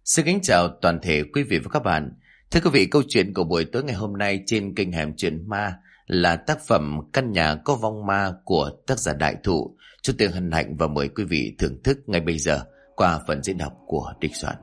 Xin kính chào toàn thể quý vị và các bạn. Thưa quý vị, câu chuyện của buổi tối ngày hôm nay trên kênh Hẻm Chuyện Ma là tác phẩm Căn Nhà Có Vong Ma của tác giả Đại Thụ. Chúng tôi hân hạnh và mời quý vị thưởng thức ngay bây giờ qua phần diễn đọc của Địch Soạn.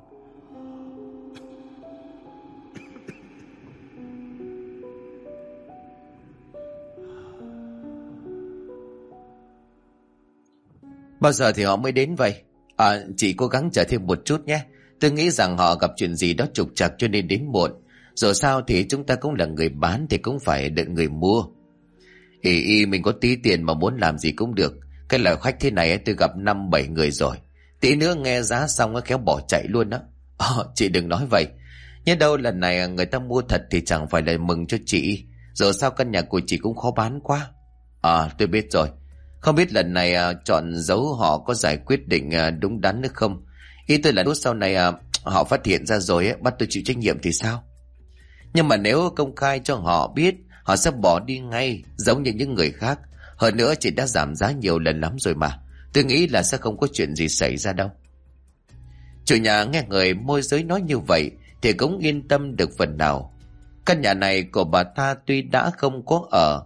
Bao giờ thì họ mới đến vậy? Chị cố gắng chờ thêm một chút nhé. Tôi nghĩ rằng họ gặp chuyện gì đó trục trặc cho nên đến muộn. Dù sao thì chúng ta cũng là người bán thì cũng phải đợi người mua. Mình có tí tiền mà muốn làm gì cũng được. Cái loại khách thế này tôi gặp 5-7 người rồi. Tí nữa nghe giá xong khéo bỏ chạy luôn đó. Chị đừng nói vậy. Nhớ đâu lần này người ta mua thật thì chẳng phải là mừng cho chị. Dù sao căn nhà của chị cũng khó bán quá. Tôi biết rồi. Không biết lần này chọn dấu họ có giải quyết định đúng đắn nữa không? Ý tôi là lúc sau này họ phát hiện ra rồi bắt tôi chịu trách nhiệm thì sao? Nhưng mà nếu công khai cho họ biết, họ sẽ bỏ đi ngay giống như những người khác. Hơn nữa chị đã giảm giá nhiều lần lắm rồi mà. Tôi nghĩ là sẽ không có chuyện gì xảy ra đâu. Chủ nhà nghe người môi giới nói như vậy thì cũng yên tâm được phần nào. Căn nhà này của bà ta tuy đã không có ở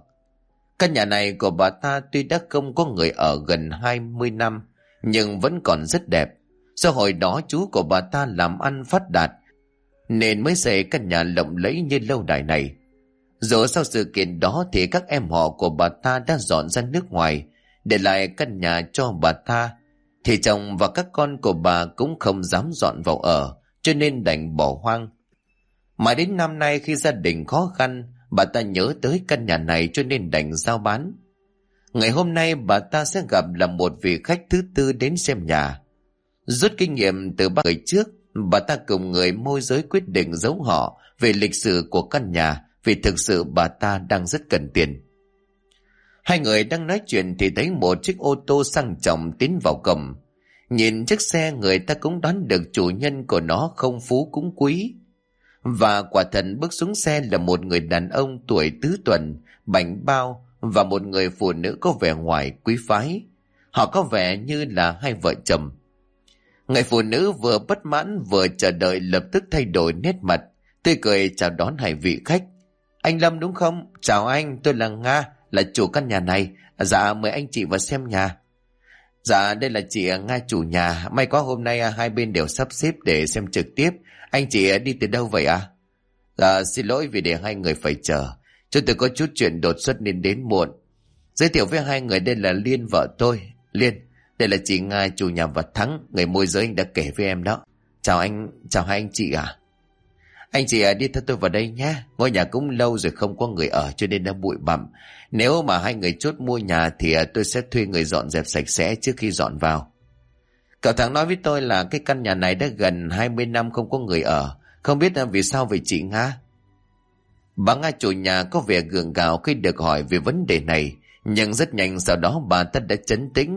người ở gần 20 năm, nhưng vẫn còn rất đẹp. Do hồi đó chú của bà ta làm ăn phát đạt, nên mới xây căn nhà lộng lẫy như lâu đài này. Rồi sau sự kiện đó thì các em họ của bà ta đã dọn ra nước ngoài, để lại căn nhà cho bà ta. Thì chồng và các con của bà cũng không dám dọn vào ở, cho nên đành bỏ hoang. Mà đến năm nay khi gia đình khó khăn, bà ta nhớ tới căn nhà này cho nên đành giao bán. Ngày hôm nay bà ta sẽ gặp là một vị khách thứ tư đến xem nhà. Rút kinh nghiệm từ 3 người trước, bà ta cùng người môi giới quyết định giấu họ về lịch sử của căn nhà, vì thực sự bà ta đang rất cần tiền. Hai người đang nói chuyện thì thấy một chiếc ô tô sang trọng tiến vào cổng. Nhìn chiếc xe người ta cũng đoán được chủ nhân của nó không phú cũng quý. Và quả thật bước xuống xe là một người đàn ông tuổi tứ tuần, bảnh bao, và một người phụ nữ có vẻ ngoài quý phái. Họ có vẻ như là hai vợ chồng. Người phụ nữ vừa bất mãn vừa chờ đợi lập tức thay đổi nét mặt, tươi cười chào đón hai vị khách. Anh Lâm đúng không? Chào anh, tôi là Nga, là chủ căn nhà này. Dạ, mời anh chị vào xem nhà. Dạ, đây là chị Nga chủ nhà. May quá hôm nay hai bên đều sắp xếp để xem trực tiếp. Anh chị đi từ đâu vậy à? Dạ, xin lỗi vì để hai người phải chờ. Chúng tôi có chút chuyện đột xuất nên đến muộn. Giới thiệu với hai người, đây là Liên vợ tôi. Liên, đây là chị Nga chủ nhà và Thắng, người môi giới anh đã kể với em đó. Chào anh, chào hai anh chị à. Anh chị đi theo tôi vào đây nhé. Ngôi nhà cũng lâu rồi không có người ở cho nên đã bụi bặm. Nếu mà hai người chốt mua nhà thì tôi sẽ thuê người dọn dẹp sạch sẽ trước khi dọn vào. Cậu Thắng nói với tôi là cái căn nhà này đã gần 20 năm không có người ở. Không biết vì sao vậy chị Nga? Bà Nga chủ nhà có vẻ gượng gạo khi được hỏi về vấn đề này, nhưng rất nhanh sau đó bà ta đã trấn tĩnh.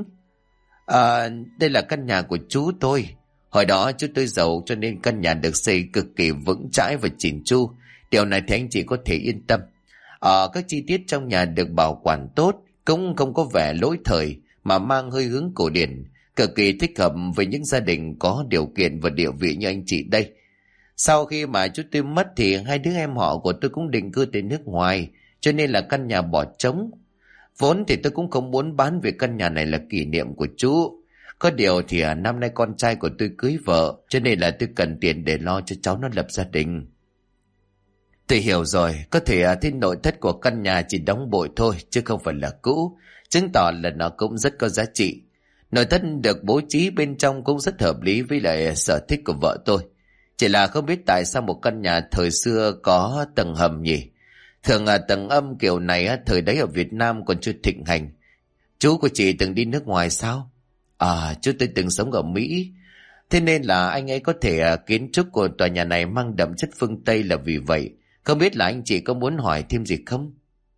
Đây là căn nhà của chú tôi. Hồi đó chú tôi giàu cho nên căn nhà được xây cực kỳ vững chãi và chỉn chu. Điều này thì anh chị có thể yên tâm. Các chi tiết trong nhà được bảo quản tốt, cũng không có vẻ lỗi thời mà mang hơi hướng cổ điển, cực kỳ thích hợp với những gia đình có điều kiện và địa vị như anh chị đây. Sau khi mà chú tôi mất thì hai đứa em họ của tôi cũng định cư tới nước ngoài, cho nên là căn nhà bỏ trống. Vốn thì tôi cũng không muốn bán vì căn nhà này là kỷ niệm của chú. Có điều thì năm nay con trai của tôi cưới vợ, cho nên là tôi cần tiền để lo cho cháu nó lập gia đình. Tôi hiểu rồi, có thể thế nội thất của căn nhà chỉ đóng bội thôi chứ không phải là cũ, chứng tỏ là nó cũng rất có giá trị. Nội thất được bố trí bên trong cũng rất hợp lý với lại sở thích của vợ tôi. Chỉ là không biết tại sao một căn nhà thời xưa có tầng hầm nhỉ? Thường tầng âm kiểu này thời đấy ở Việt Nam còn chưa thịnh hành. Chú của chị từng đi nước ngoài sao? Chú tôi từng sống ở Mỹ. Thế nên là anh ấy có thể kiến trúc của tòa nhà này mang đậm chất phương Tây là vì vậy. Không biết là anh chị có muốn hỏi thêm gì không?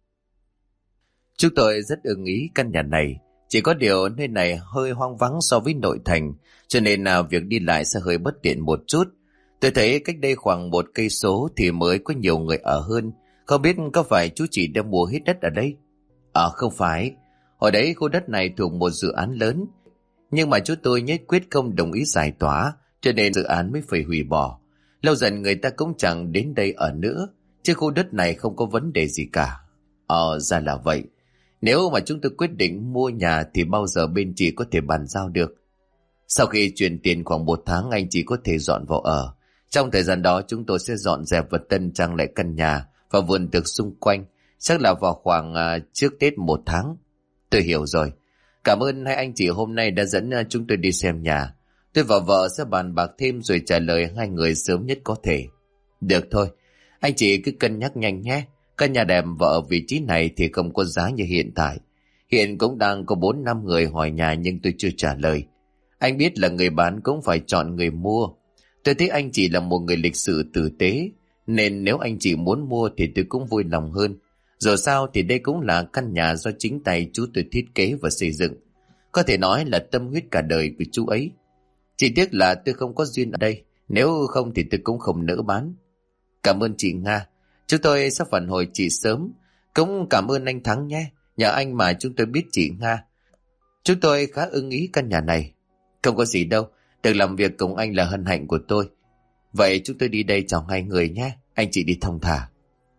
Chúng tôi rất ưng ý căn nhà này. Chỉ có điều nơi này hơi hoang vắng so với nội thành, cho nên việc đi lại sẽ hơi bất tiện một chút. Tôi thấy cách đây khoảng 1 cây số thì mới có nhiều người ở hơn. Không biết có phải chú chị đã mua hết đất ở đây? Không phải. Hồi đấy khu đất này thuộc một dự án lớn. Nhưng mà chú tôi nhất quyết không đồng ý giải tỏa, cho nên dự án mới phải hủy bỏ. Lâu dần người ta cũng chẳng đến đây ở nữa, chứ khu đất này không có vấn đề gì cả. Ra là vậy. Nếu mà chúng tôi quyết định mua nhà thì bao giờ bên chị có thể bàn giao được? Sau khi chuyển tiền khoảng 1 tháng, anh chị có thể dọn vào ở. Trong thời gian đó chúng tôi sẽ dọn dẹp và tân trang lại căn nhà và vườn tược xung quanh. Chắc là vào khoảng trước Tết 1 tháng. Tôi hiểu rồi. Cảm ơn hai anh chị hôm nay đã dẫn chúng tôi đi xem nhà. Tôi và vợ sẽ bàn bạc thêm rồi trả lời hai người sớm nhất có thể. Được thôi. Anh chị cứ cân nhắc nhanh nhé. Căn nhà đẹp và ở vị trí này thì không có giá như hiện tại. Hiện cũng đang có 4-5 người hỏi nhà nhưng tôi chưa trả lời. Anh biết là người bán cũng phải chọn người mua. Tôi thấy anh chị là một người lịch sự tử tế, nên nếu anh chị muốn mua thì tôi cũng vui lòng hơn. Dù sao thì đây cũng là căn nhà do chính tay chú tôi thiết kế và xây dựng. Có thể nói là tâm huyết cả đời của chú ấy. Chỉ tiếc là tôi không có duyên ở đây, nếu không thì tôi cũng không nỡ bán. Cảm ơn chị Nga. Chúng tôi sẽ phản hồi chị sớm. Cũng cảm ơn anh Thắng nhé. Nhờ anh mà chúng tôi biết chị Nga. Chúng tôi khá ưng ý căn nhà này. Không có gì đâu. Được làm việc cùng anh là hân hạnh của tôi. Vậy chúng tôi đi đây chào hai người nhé. Anh chị đi thong thả.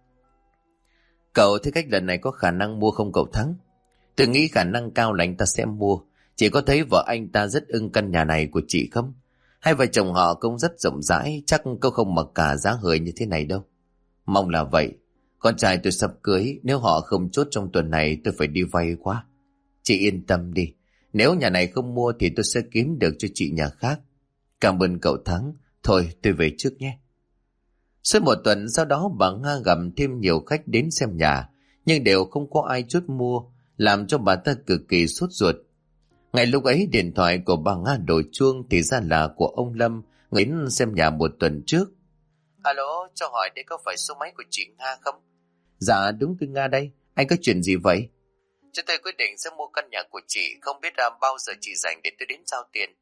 Cậu thấy cách lần này có khả năng mua không cậu Thắng? Tôi nghĩ khả năng cao là anh ta sẽ mua. Chị có thấy vợ anh ta rất ưng căn nhà này của chị không? Hai vợ chồng họ cũng rất rộng rãi. Chắc cô không mặc cả giá hời như thế này đâu. Mong là vậy. Con trai tôi sắp cưới. Nếu họ không chốt trong tuần này tôi phải đi vay quá. Chị yên tâm đi. Nếu nhà này không mua thì tôi sẽ kiếm được cho chị nhà khác. Cảm ơn cậu Thắng. Thôi tôi về trước nhé. Suốt 1 tuần sau đó bà Nga gặp thêm nhiều khách đến xem nhà. Nhưng đều không có ai chốt mua. Làm cho bà ta cực kỳ sốt ruột. Ngay lúc ấy điện thoại của bà Nga đổ chuông thì ra là của ông Lâm. Người đến xem nhà 1 tuần trước. Alo, cho hỏi đây có phải số máy của chị Nga không? Dạ đúng, tôi Nga đây. Anh có chuyện gì vậy? Chúng tôi quyết định sẽ mua căn nhà của chị. Không biết bao giờ chị rảnh để tôi đến giao tiền.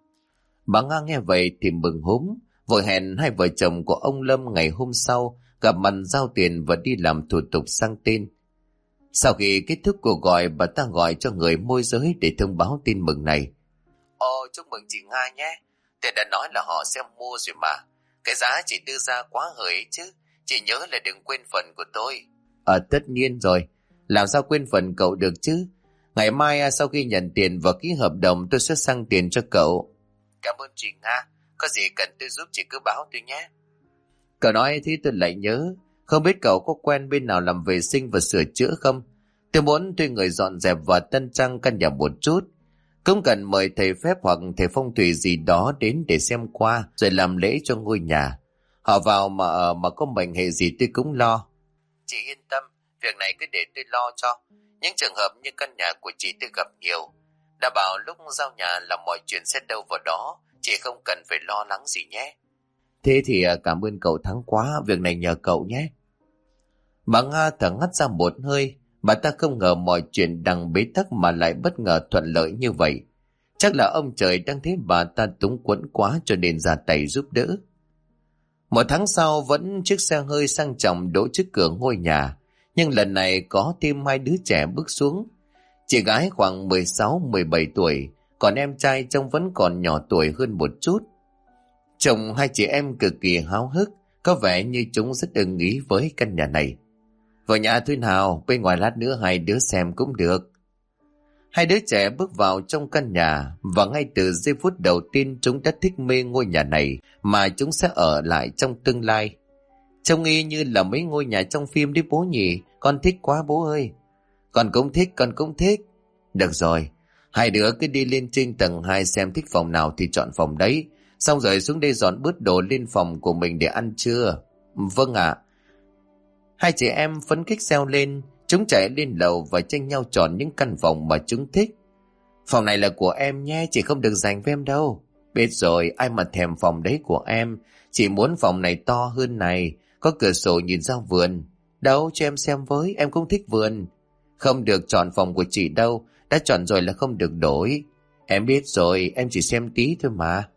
Bà Nga nghe vậy thì mừng húm. Vội hẹn hai vợ chồng của ông Lâm ngày hôm sau gặp mặt giao tiền và đi làm thủ tục sang tên. Sau khi kết thúc cuộc gọi, bà ta gọi cho người môi giới để thông báo tin mừng này. Chúc mừng chị Nga nhé. Tôi đã nói là họ sẽ mua rồi mà. Cái giá chị đưa ra quá hời chứ. Chị nhớ là đừng quên phần của tôi. Tất nhiên rồi. Làm sao quên phần cậu được chứ. Ngày mai sau khi nhận tiền và ký hợp đồng tôi sẽ sang tiền cho cậu. Cảm ơn chị Nga. Có gì cần tôi giúp chị cứ báo tôi nhé. Cậu nói thì tôi lại nhớ. Không biết cậu có quen bên nào làm vệ sinh và sửa chữa không? Tôi muốn thuê người dọn dẹp và tân trang căn nhà một chút. Cũng cần mời thầy phép hoặc thầy phong thủy gì đó đến để xem qua rồi làm lễ cho ngôi nhà. Họ vào mà ở mà có mệnh hệ gì tôi cũng lo. Chị yên tâm, việc này cứ để tôi lo cho. Những trường hợp như căn nhà của chị tôi gặp nhiều. Đã bảo lúc giao nhà là mọi chuyện sẽ đâu vào đó. Chị không cần phải lo lắng gì nhé. Thế thì cảm ơn cậu Thắng quá. Việc này nhờ cậu nhé. Bà Nga thở hắt ra một hơi. Bà ta không ngờ mọi chuyện đang bế tắc mà lại bất ngờ thuận lợi như vậy. Chắc là ông trời đang thấy bà ta túng quẫn quá cho nên ra tay giúp đỡ. 1 tháng sau vẫn chiếc xe hơi sang trọng đỗ trước cửa ngôi nhà. Nhưng lần này có thêm 2 đứa trẻ bước xuống. Chị gái khoảng 16-17 tuổi, còn em trai trông vẫn còn nhỏ tuổi hơn một chút. Chồng hai chị em cực kỳ háo hức, có vẻ như chúng rất ưng ý với căn nhà này. Vào nhà thôi nào, bên ngoài lát nữa 2 đứa xem cũng được. 2 đứa trẻ bước vào trong căn nhà và ngay từ giây phút đầu tiên chúng đã thích mê ngôi nhà này mà chúng sẽ ở lại trong tương lai. Trông y như là mấy ngôi nhà trong phim đấy bố nhỉ, con thích quá bố ơi. Con cũng thích, con cũng thích. Được rồi, 2 đứa cứ đi lên trên tầng 2 xem thích phòng nào thì chọn phòng đấy. Xong rồi xuống đây dọn bớt đồ lên phòng của mình để ăn trưa. Vâng ạ. 2 chị em phấn khích reo lên. Chúng chạy lên lầu và tranh nhau chọn những căn phòng mà chúng thích. Phòng này là của em nhé, chị không được dành với em đâu. Biết rồi, ai mà thèm phòng đấy của em. Chị muốn phòng này to hơn này, có cửa sổ nhìn ra vườn. Đâu, cho em xem với, em cũng thích vườn. Không được chọn phòng của chị đâu, đã chọn rồi là không được đổi. Em biết rồi, em chỉ xem tí thôi mà.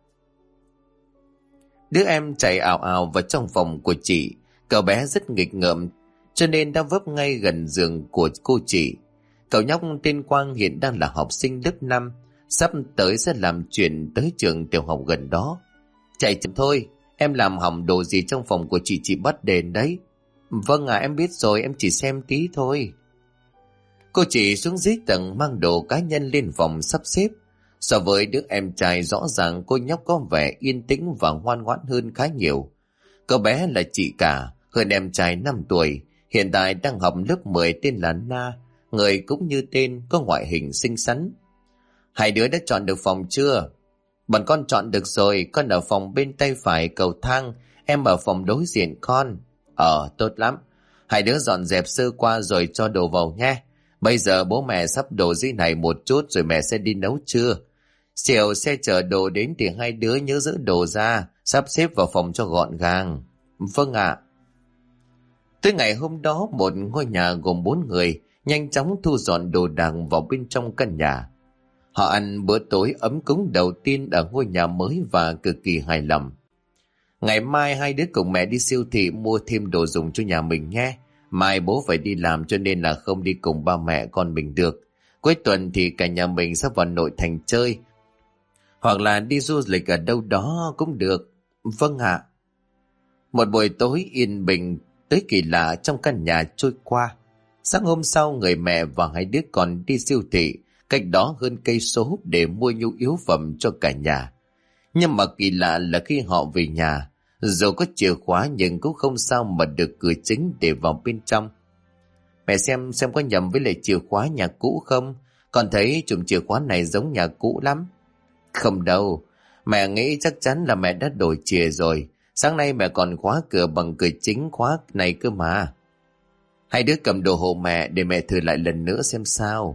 Đứa em chạy ào ào vào trong phòng của chị. Cậu bé rất nghịch ngợm cho nên đã vấp ngay gần giường của cô chị. Cậu nhóc tên Quang hiện đang là học sinh lớp 5, sắp tới sẽ làm chuyện tới trường tiểu học gần đó. Chạy chậm thôi, em làm hỏng đồ gì trong phòng của chị bắt đền đấy. Vâng à, em biết rồi, em chỉ xem tí thôi. Cô chị xuống dưới tầng mang đồ cá nhân lên phòng sắp xếp. So với đứa em trai rõ ràng cô nhóc có vẻ yên tĩnh và ngoan ngoãn hơn khá nhiều. Cậu bé là chị cả, hơn em trai 5 tuổi, hiện tại đang học lớp 10 tên là Na, người cũng như tên, có ngoại hình xinh xắn. Hai đứa đã chọn được phòng chưa? Bọn con chọn được rồi, con ở phòng bên tay phải cầu thang, em ở phòng đối diện con. Tốt lắm. Hai đứa dọn dẹp sơ qua rồi cho đồ vào nhé. Bây giờ bố mẹ sắp đổ dưới này một chút rồi mẹ sẽ đi nấu trưa. Chiều xe chở đồ đến thì hai đứa nhớ giữ đồ ra, sắp xếp vào phòng cho gọn gàng. Vâng ạ. Tới ngày hôm đó, một ngôi nhà gồm 4 người nhanh chóng thu dọn đồ đạc vào bên trong căn nhà. Họ ăn bữa tối ấm cúng đầu tiên ở ngôi nhà mới và cực kỳ hài lòng. Ngày mai hai đứa cùng mẹ đi siêu thị mua thêm đồ dùng cho nhà mình nhé. Mai bố phải đi làm cho nên là không đi cùng ba mẹ con mình được. Cuối tuần thì cả nhà mình sẽ vào nội thành chơi. Hoặc là đi du lịch ở đâu đó cũng được. Vâng ạ. Một buổi tối yên bình tới kỳ lạ trong căn nhà trôi qua. Sáng hôm sau người mẹ và hai đứa con đi siêu thị cách đó hơn cây số để mua nhu yếu phẩm cho cả nhà. Nhưng mà kỳ lạ là khi họ về nhà, dù có chìa khóa nhưng cũng không sao mà được cửa chính để vào bên trong. Mẹ xem có nhầm với lại chìa khóa nhà cũ không? Con thấy chùm chìa khóa này giống nhà cũ lắm. Không đâu, mẹ nghĩ chắc chắn là mẹ đã đổi chìa rồi. Sáng nay mẹ còn khóa cửa bằng cửa chính khóa này cơ mà. Hai đứa cầm đồ hộ mẹ để mẹ thử lại lần nữa xem sao.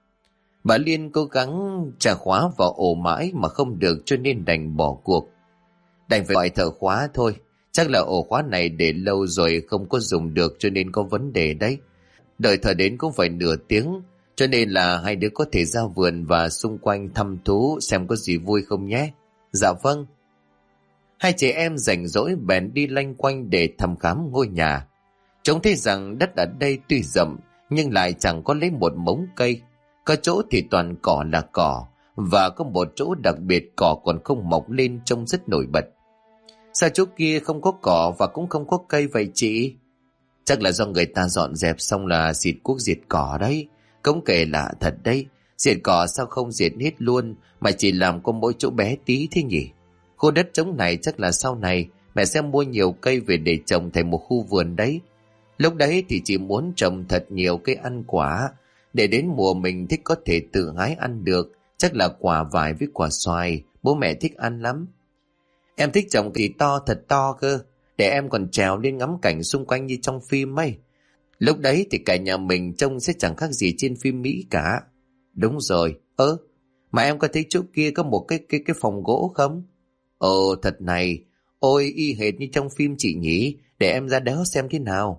Bà Liên cố gắng trả khóa vào ổ mãi mà không được cho nên đành bỏ cuộc. Đành phải gọi thợ khóa thôi. Chắc là ổ khóa này để lâu rồi không có dùng được cho nên có vấn đề đấy. Đợi thợ đến cũng phải nửa tiếng, cho nên là hai đứa có thể ra vườn và xung quanh thăm thú xem có gì vui không nhé. Dạ vâng. Hai chị em rảnh rỗi bèn đi lanh quanh để thăm khám ngôi nhà. Trông thấy rằng đất ở đây tuy rậm nhưng lại chẳng có lấy một mống cây. Có chỗ thì toàn cỏ là cỏ, và có một chỗ đặc biệt cỏ còn không mọc lên trông rất nổi bật. Sao chỗ kia không có cỏ và cũng không có cây vậy chị? Chắc là do người ta dọn dẹp xong là xịt thuốc diệt cỏ đấy. Cũng kể lạ thật đấy, diệt cỏ sao không diệt hết luôn mà chỉ làm có mỗi chỗ bé tí thế nhỉ? Khu đất trống này chắc là sau này mẹ sẽ mua nhiều cây về để trồng thành một khu vườn đấy. Lúc đấy thì chị muốn trồng thật nhiều cây ăn quả, để đến mùa mình thích có thể tự hái ăn được. Chắc là quả vải với quả xoài, bố mẹ thích ăn lắm. Em thích trồng kỳ to thật to cơ, để em còn trèo lên ngắm cảnh xung quanh như trong phim ấy. Lúc đấy thì cả nhà mình trông sẽ chẳng khác gì trên phim Mỹ cả. Đúng rồi, mà em có thấy chỗ kia có một cái phòng gỗ không? Thật này, ôi y hệt như trong phim chị nhỉ, để em ra đó xem thế nào.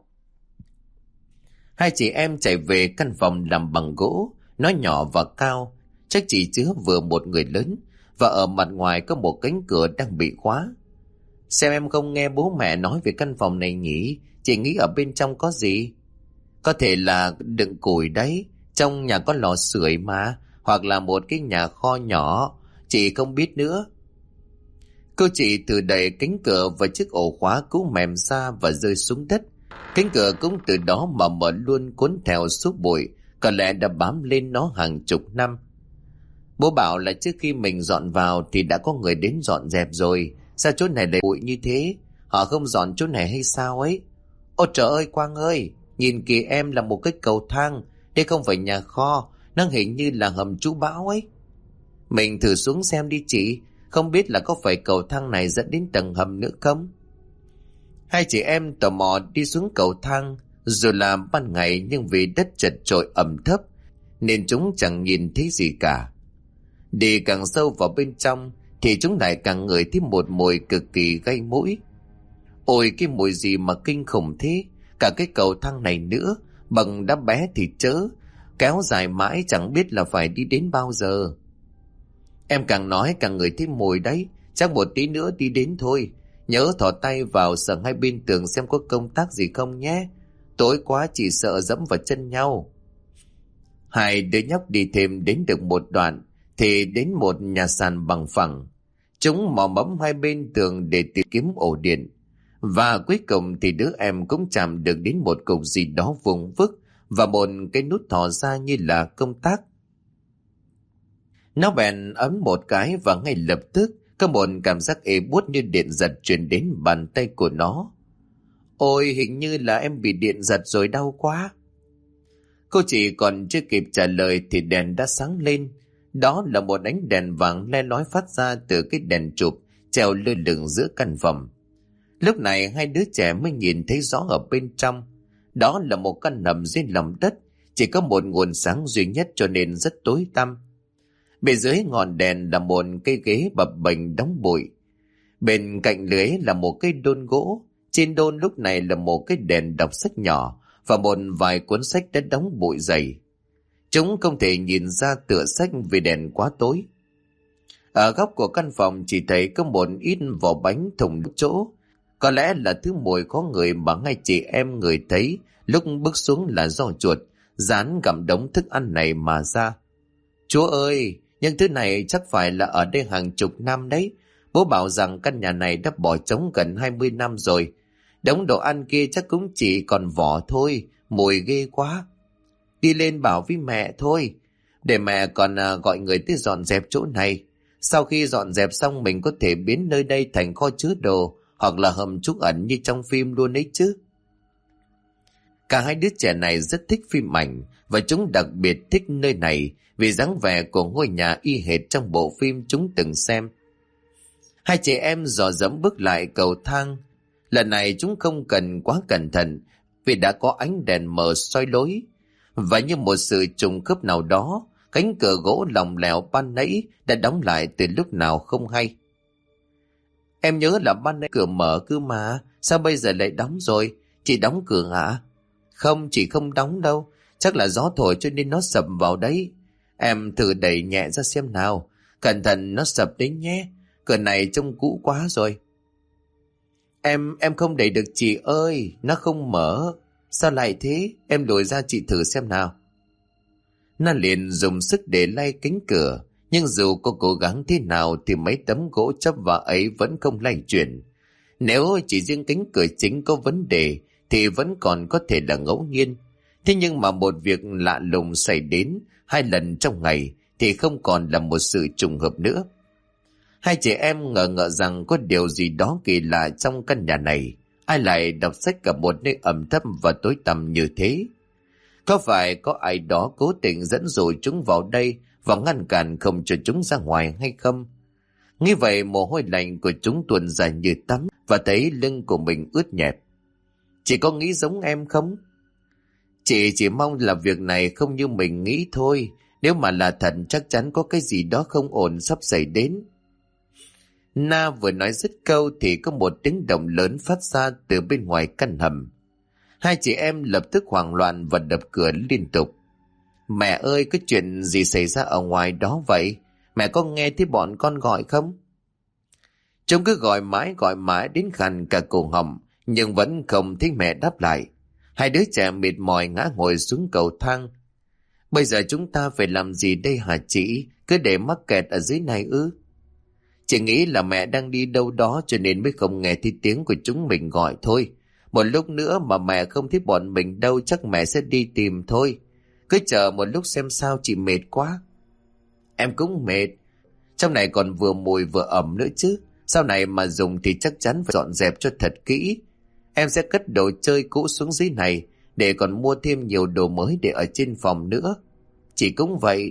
Hai chị em chạy về căn phòng làm bằng gỗ, nó nhỏ và cao, chắc chỉ chứa vừa một người lớn, và ở mặt ngoài có một cánh cửa đang bị khóa. Xem em không nghe bố mẹ nói về căn phòng này nhỉ, chị nghĩ ở bên trong có gì? Có thể là đựng củi đấy, trong nhà có lò sưởi mà, hoặc là một cái nhà kho nhỏ, chị không biết nữa. Cô chị từ đẩy cánh cửa và chiếc ổ khóa cũ mềm ra và rơi xuống đất. Cánh cửa cũng từ đó mà mở luôn, cuốn theo xốp bụi, có lẽ đã bám lên nó hàng chục năm. Bố bảo là trước khi mình dọn vào thì đã có người đến dọn dẹp rồi. Sao chỗ này lại bụi như thế? Họ không dọn chỗ này hay sao ấy? Ôi trời ơi Quang ơi, nhìn kìa em, là một cái cầu thang. Đây không phải nhà kho, nó hình như là hầm trú bão ấy. Mình thử xuống xem đi chị, không biết là có phải cầu thang này dẫn đến tầng hầm nữa không? Hai chị em tò mò đi xuống cầu thang. Dù là ban ngày nhưng vì đất chật chội ẩm thấp nên chúng chẳng nhìn thấy gì cả. Đi càng sâu vào bên trong thì chúng lại càng ngửi thấy một mùi cực kỳ gây mũi. Ôi cái mùi gì mà kinh khủng thế. Cả cái cầu thang này nữa, bằng đá bé thì chớ, kéo dài mãi chẳng biết là phải đi đến bao giờ. Em càng nói càng ngửi thấy mùi đấy. Chắc một tí nữa đi đến thôi. Nhớ thò tay vào sờ hai bên tường xem có công tắc gì không nhé. Tối quá chỉ sợ dẫm vào chân nhau. Hai đứa nhóc đi thêm đến được một đoạn thì đến một nhà sàn bằng phẳng. Chúng mò mẫm hai bên tường để tìm kiếm ổ điện. Và cuối cùng thì đứa em cũng chạm được đến một cục gì đó vùng vức và một cái nút thò ra như là công tắc. Nó bèn ấn một cái và ngay lập tức có một cảm giác ê buốt như điện giật truyền đến bàn tay của nó. Ôi, hình như là em bị điện giật rồi, đau quá. Cô chị còn chưa kịp trả lời thì đèn đã sáng lên. Đó là một ánh đèn vàng le lói phát ra từ cái đèn chụp treo lơ lửng giữa căn phòng. Lúc này hai đứa trẻ mới nhìn thấy rõ ở bên trong. Đó là một căn hầm dưới lòng đất, chỉ có một nguồn sáng duy nhất cho nên rất tối tăm. Bên dưới ngọn đèn là một cây ghế bập bềnh đóng bụi. Bên cạnh lưới là một cái đôn gỗ. Trên đôn lúc này là một cái đèn đọc sách nhỏ và một vài cuốn sách đã đóng bụi dày. Chúng không thể nhìn ra tựa sách vì đèn quá tối. Ở góc của căn phòng chỉ thấy có một ít vỏ bánh thùng chỗ. Có lẽ là thứ mùi có người mà ngay chị em người thấy lúc bước xuống là do chuột dán gặm đống thức ăn này mà ra. Chúa ơi, những thứ này chắc phải là ở đây hàng chục năm đấy. Bố bảo rằng căn nhà này đã bỏ trống gần 20 năm rồi. Đống đồ ăn kia chắc cũng chỉ còn vỏ thôi, mùi ghê quá. Đi lên bảo với mẹ thôi, để mẹ còn gọi người tới dọn dẹp chỗ này. Sau khi dọn dẹp xong mình có thể biến nơi đây thành kho chứa đồ hoặc là hầm trú ẩn như trong phim luôn ấy chứ. Cả hai đứa trẻ này rất thích phim ảnh và chúng đặc biệt thích nơi này vì dáng vẻ của ngôi nhà y hệt trong bộ phim chúng từng xem. Hai chị em dò dẫm bước lại cầu thang. Lần này chúng không cần quá cẩn thận vì đã có ánh đèn mờ soi lối. Và như một sự trùng khớp nào đó, cánh cửa gỗ lỏng lẻo ban nãy đã đóng lại từ lúc nào không hay. Em nhớ là ban nãy cửa mở cơ mà, sao bây giờ lại đóng rồi? Chị đóng cửa hả? Không, chị không đóng đâu, chắc là gió thổi cho nên nó sập vào đấy. Em thử đẩy nhẹ ra xem nào, cẩn thận nó sập đấy nhé, cửa này trông cũ quá rồi. Em không đẩy được chị ơi, nó không mở. Sao lại thế? Em lùi ra chị thử xem nào. Nó liền dùng sức để lay cánh cửa, nhưng dù cô cố gắng thế nào thì mấy tấm gỗ chấp vá ấy vẫn không lay chuyển. Nếu chỉ riêng cánh cửa chính có vấn đề thì vẫn còn có thể là ngẫu nhiên. Thế nhưng mà một việc lạ lùng xảy đến 2 lần trong ngày thì không còn là một sự trùng hợp nữa. Hai chị em ngờ ngợ rằng có điều gì đó kỳ lạ trong căn nhà này. Ai lại đọc sách ở một nơi ẩm thấp và tối tăm như thế? Có phải có ai đó cố tình dẫn dụ chúng vào đây và ngăn cản không cho chúng ra ngoài hay không? Nghĩ vậy mồ hôi lạnh của chúng tuôn ra như tắm và thấy lưng của mình ướt nhẹp. Chị có nghĩ giống em không? Chị chỉ mong là việc này không như mình nghĩ thôi. Nếu mà là thật chắc chắn có cái gì đó không ổn sắp xảy đến. Na vừa nói dứt câu thì có một tiếng động lớn phát ra từ bên ngoài căn hầm. Hai chị em lập tức hoảng loạn và đập cửa liên tục. Mẹ ơi, cái chuyện gì xảy ra ở ngoài đó vậy? Mẹ có nghe thấy bọn con gọi không? Chúng cứ gọi mãi đến khàn cả cổ họng, nhưng vẫn không thấy mẹ đáp lại. Hai đứa trẻ mệt mỏi ngã ngồi xuống cầu thang. Bây giờ chúng ta phải làm gì đây hả chị? Cứ để mắc kẹt ở dưới này ư? Chị nghĩ là mẹ đang đi đâu đó cho nên mới không nghe thấy tiếng của chúng mình gọi thôi. Một lúc nữa mà mẹ không thấy bọn mình đâu chắc mẹ sẽ đi tìm thôi. Cứ chờ một lúc xem sao, chị mệt quá. Em cũng mệt. Trong này còn vừa mùi vừa ẩm nữa chứ. Sau này mà dùng thì chắc chắn phải dọn dẹp cho thật kỹ. Em sẽ cất đồ chơi cũ xuống dưới này để còn mua thêm nhiều đồ mới để ở trên phòng nữa. Chị cũng vậy.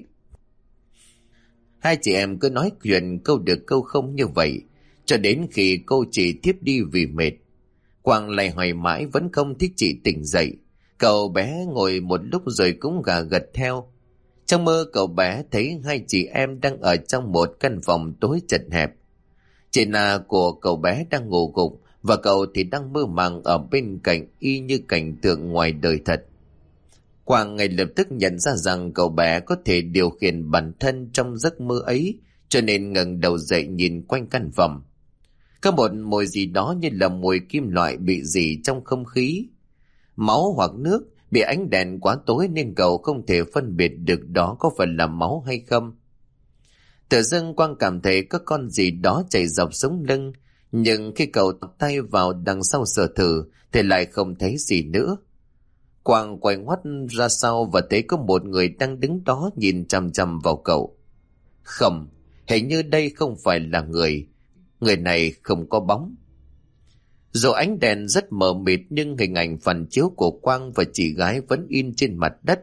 Hai chị em cứ nói chuyện câu được câu không như vậy cho đến khi cô chị thiếp đi vì mệt. Quang lay hoài mãi vẫn không thích chị tỉnh dậy. Cậu bé ngồi một lúc rồi cũng gà gật theo. Trong mơ cậu bé thấy hai chị em đang ở trong một căn phòng tối chật hẹp. Chị Na của cậu bé đang ngủ gục và cậu thì đang mơ màng ở bên cạnh y như cảnh tượng ngoài đời thật. Quang ngay lập tức nhận ra rằng cậu bé có thể điều khiển bản thân trong giấc mơ ấy, cho nên ngẩng đầu dậy nhìn quanh căn phòng. Có một mùi gì đó như là mùi kim loại bị rỉ trong không khí. Máu hoặc nước, bị ánh đèn quá tối nên cậu không thể phân biệt được đó có phải là máu hay không. Tự dưng Quang cảm thấy có con gì đó chạy dọc sống lưng, nhưng khi cậu tay vào đằng sau sờ thử thì lại không thấy gì nữa. Quang quay ngoắt ra sau và thấy có một người đang đứng đó nhìn chằm chằm vào cậu. Không, hình như đây không phải là người. Người này không có bóng. Dù ánh đèn rất mờ mịt nhưng hình ảnh phản chiếu của Quang và chị gái vẫn in trên mặt đất.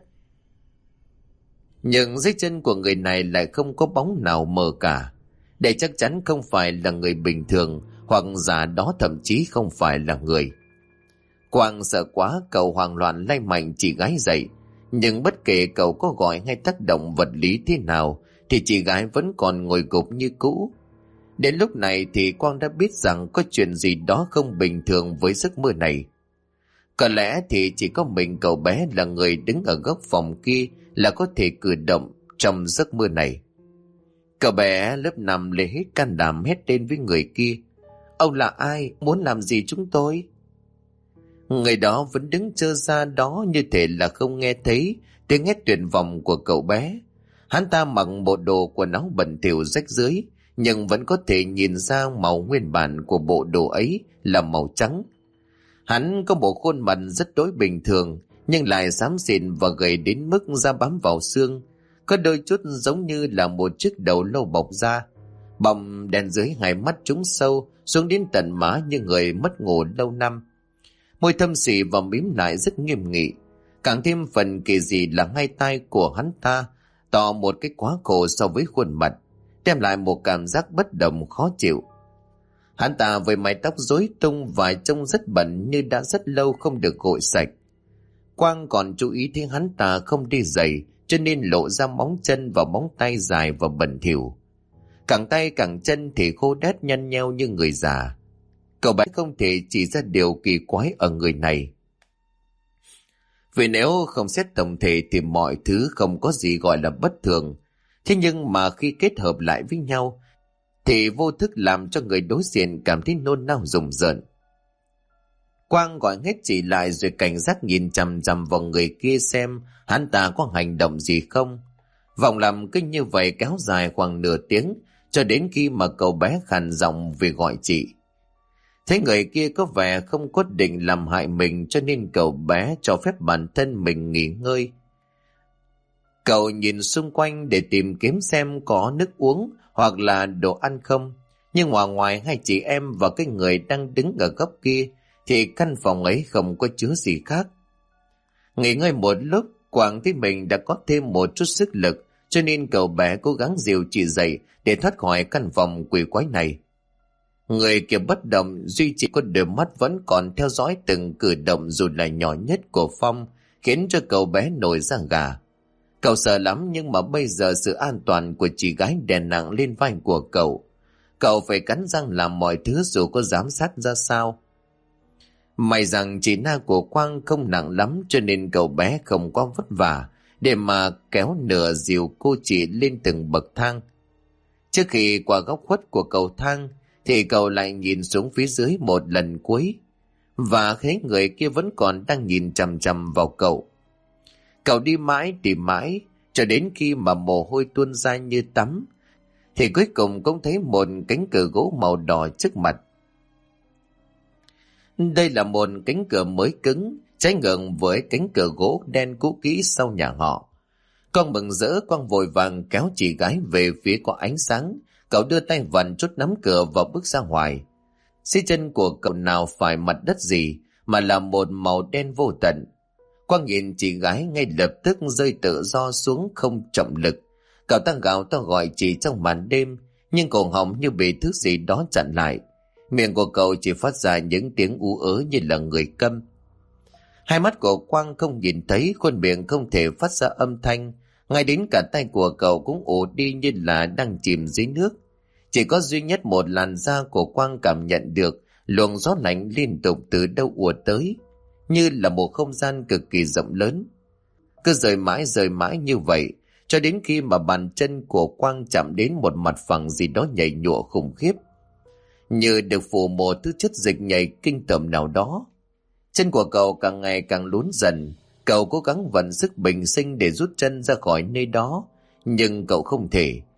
Nhưng dưới chân của người này lại không có bóng nào mờ cả. Để chắc chắn không phải là người bình thường, hoặc giả đó thậm chí không phải là người. Quang sợ quá, cậu hoảng loạn lay mạnh chị gái dậy. Nhưng bất kể cậu có gọi hay tác động vật lý thế nào thì chị gái vẫn còn ngồi gục như cũ. Đến lúc này thì Quang đã biết rằng có chuyện gì đó không bình thường với giấc mơ này. Có lẽ thì chỉ có mình cậu bé là người đứng ở góc phòng kia là có thể cử động trong giấc mơ này. Cậu bé lớp 5 lấy hết can đảm hét lên với người kia. Ông là ai? Muốn làm gì chúng tôi? Người đó vẫn đứng trơ ra đó như thể là không nghe thấy tiếng hét tuyệt vọng của cậu bé. Hắn ta mặc bộ đồ quần áo bẩn thỉu rách rưới, nhưng vẫn có thể nhìn ra màu nguyên bản của bộ đồ ấy là màu trắng. Hắn có một khuôn mặt rất đối bình thường, nhưng lại xám xịn và gầy đến mức da bám vào xương, có đôi chút giống như là một chiếc đầu lâu bọc da. Bọng đèn dưới hai mắt trúng sâu xuống đến tận má như người mất ngủ lâu năm. Môi thâm xỉ và mím lại rất nghiêm nghị. Càng thêm phần kỳ dị là hai tay của hắn ta tỏ một cái quá khổ so với khuôn mặt, đem lại một cảm giác bất đồng khó chịu. Hắn ta với mái tóc rối tung và trông rất bẩn như đã rất lâu không được gội sạch. Quang còn chú ý thấy hắn ta không đi giày, cho nên lộ ra móng chân và móng tay dài và bẩn thỉu. Cẳng tay cẳng chân thì khô đét nhăn nheo như người già. Cậu bé không thể chỉ ra điều kỳ quái ở người này. Vì nếu không xét tổng thể thì mọi thứ không có gì gọi là bất thường. Thế nhưng mà khi kết hợp lại với nhau thì vô thức làm cho người đối diện cảm thấy nôn nao rùng rợn. Quang gọi hết chị lại rồi cảnh giác nhìn chằm chằm vào người kia xem hắn ta có hành động gì không. Vòng làm cứ như vậy kéo dài khoảng nửa tiếng, cho đến khi mà cậu bé khàn giọng vì gọi chị. Thấy người kia có vẻ không có định làm hại mình, cho nên cậu bé cho phép bản thân mình nghỉ ngơi. Cậu nhìn xung quanh để tìm kiếm xem có nước uống hoặc là đồ ăn không. Nhưng ngoài hai chị em và cái người đang đứng ở góc kia thì căn phòng ấy không có chứa gì khác. Nghỉ ngơi một lúc, Quang thấy mình đã có thêm một chút sức lực, cho nên cậu bé cố gắng dìu chị dậy để thoát khỏi căn phòng quỷ quái này. Người kia bất động, duy chỉ có đôi mắt vẫn còn theo dõi từng cử động dù là nhỏ nhất của Phong, khiến cho cậu bé nổi da gà. Cậu sợ lắm, nhưng mà bây giờ sự an toàn của chị gái đè nặng lên vai của cậu. Cậu phải cắn răng làm mọi thứ dù có giám sát ra sao. May rằng chị Na của Quang không nặng lắm, cho nên cậu bé không quá vất vả để mà kéo nửa dìu cô chị lên từng bậc thang. Trước khi qua góc khuất của cầu thang thì cậu lại nhìn xuống phía dưới một lần cuối, và thấy người kia vẫn còn đang nhìn chằm chằm vào cậu. Cậu đi mãi cho đến khi mà mồ hôi tuôn ra như tắm, thì cuối cùng cũng thấy một cánh cửa gỗ màu đỏ trước mặt. Đây là một cánh cửa mới cứng, trái ngược với cánh cửa gỗ đen cũ kỹ sau nhà họ. Con mừng rỡ, Quang vội vàng kéo chị gái về phía có ánh sáng. Cậu đưa tay vặn chốt nắm cửa và bước ra ngoài. Dưới chân của cậu nào phải mặt đất gì, mà là một màu đen vô tận. Quang nhìn chị gái ngay lập tức rơi tự do xuống không trọng lực. Cậu ta gào to gọi chị trong màn đêm, nhưng cổ họng như bị thứ gì đó chặn lại. Miệng của cậu chỉ phát ra những tiếng ú ớ như là người câm. Hai mắt của Quang không nhìn thấy, khuôn miệng không thể phát ra âm thanh, ngay đến cả tay của cậu cũng ù đi như là đang chìm dưới nước. Chỉ có duy nhất một làn da của Quang cảm nhận được luồng gió lạnh liên tục từ đâu ùa tới, như là một không gian cực kỳ rộng lớn. Cứ rời mãi như vậy, cho đến khi mà bàn chân của Quang chạm đến một mặt phẳng gì đó nhảy nhụa khủng khiếp, như được phủ một thứ chất dịch nhảy kinh tởm nào đó. Chân của cậu càng ngày càng lún dần. Cậu cố gắng vận sức bình sinh để rút chân ra khỏi nơi đó, nhưng cậu không thể.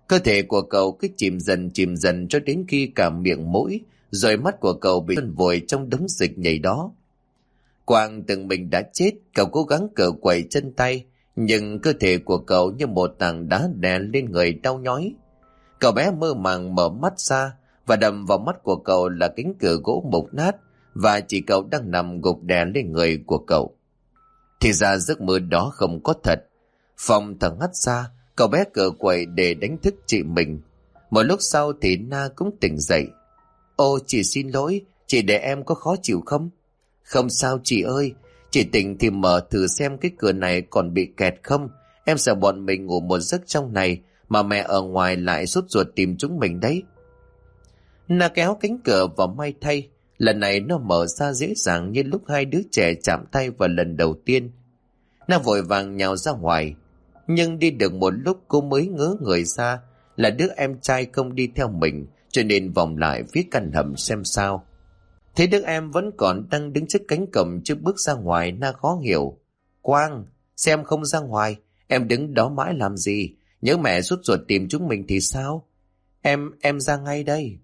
Cơ thể của cậu cứ chìm dần cho đến khi cả miệng mũi rồi mắt của cậu bị chôn vùi trong đống dịch nhầy đó. Quang tưởng mình đã chết, cậu cố gắng cựa quậy chân tay, nhưng cơ thể của cậu như một tảng đá đè lên người đau nhói. Cậu bé mơ màng mở mắt ra và đầm vào mắt của cậu là cánh cửa gỗ mục nát và chỉ cậu đang nằm gục đè lên người của cậu. Thì ra giấc mơ đó không có thật. Phong thở hắt ra, cậu bé cựa quậy để đánh thức chị mình. Một lúc sau thì Na cũng tỉnh dậy. Ô, chị xin lỗi, chị để em có khó chịu không? Không sao chị ơi, chị tỉnh thì mở thử xem cái cửa này còn bị kẹt không. Em sợ bọn mình ngủ một giấc trong này mà mẹ ở ngoài lại sốt ruột tìm chúng mình đấy. Na kéo cánh cửa vào may thay. Lần này nó mở ra dễ dàng như lúc hai đứa trẻ chạm tay vào lần đầu tiên. Na vội vàng nhào ra ngoài. Nhưng đi được một lúc cô mới ngớ người ra là đứa em trai không đi theo mình, cho nên vòng lại phía căn hầm xem sao. Thấy đứa em vẫn còn đang đứng trước cánh cổng chưa bước ra ngoài, Na khó hiểu. Quang, xem không ra ngoài, em đứng đó mãi làm gì? Nhớ mẹ sốt ruột tìm chúng mình thì sao? Em ra ngay đây.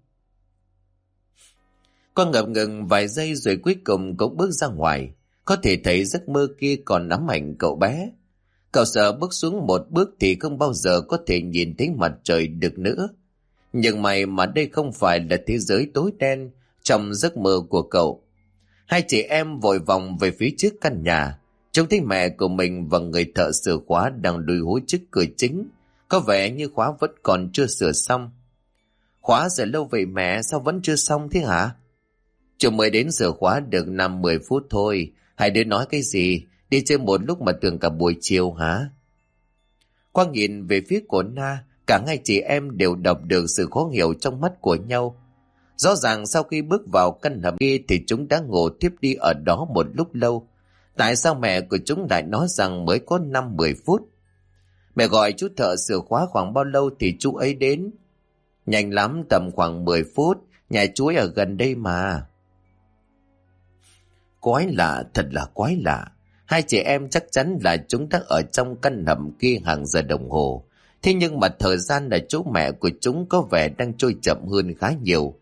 Quang ngập ngừng vài giây rồi cuối cùng cũng bước ra ngoài. Có thể thấy giấc mơ kia còn ám ảnh cậu bé. Cậu sợ bước xuống một bước thì không bao giờ có thể nhìn thấy mặt trời được nữa. Nhưng may mà đây không phải là thế giới tối đen trong giấc mơ của cậu. Hai chị em vội vòng về phía trước căn nhà. Trông thấy mẹ của mình và người thợ sửa khóa đang đùi húi trước cửa chính. Có vẻ như khóa vẫn còn chưa sửa xong. Khóa sửa lâu vậy mẹ, sao vẫn chưa xong thế hả? Chúng mới đến sửa khóa được 5-10 phút thôi. Hai đứa nói cái gì? Đi chơi một lúc mà tưởng cả buổi chiều hả? Quang nhìn về phía của Na, cả hai chị em đều đọc được sự khó hiểu trong mắt của nhau. Rõ ràng sau khi bước vào căn hầm kia thì chúng đã ngủ tiếp đi ở đó một lúc lâu. Tại sao mẹ của chúng lại nói rằng mới có 5-10 phút? Mẹ gọi chú thợ sửa khóa khoảng bao lâu thì chú ấy đến? Nhanh lắm, tầm khoảng 10 phút, nhà chú ấy ở gần đây mà. Quái lạ, thật là quái lạ. Hai chị em chắc chắn là chúng đã ở trong căn hầm kia hàng giờ đồng hồ. Thế nhưng mà thời gian ở chỗ mẹ của chúng có vẻ đang trôi chậm hơn khá nhiều.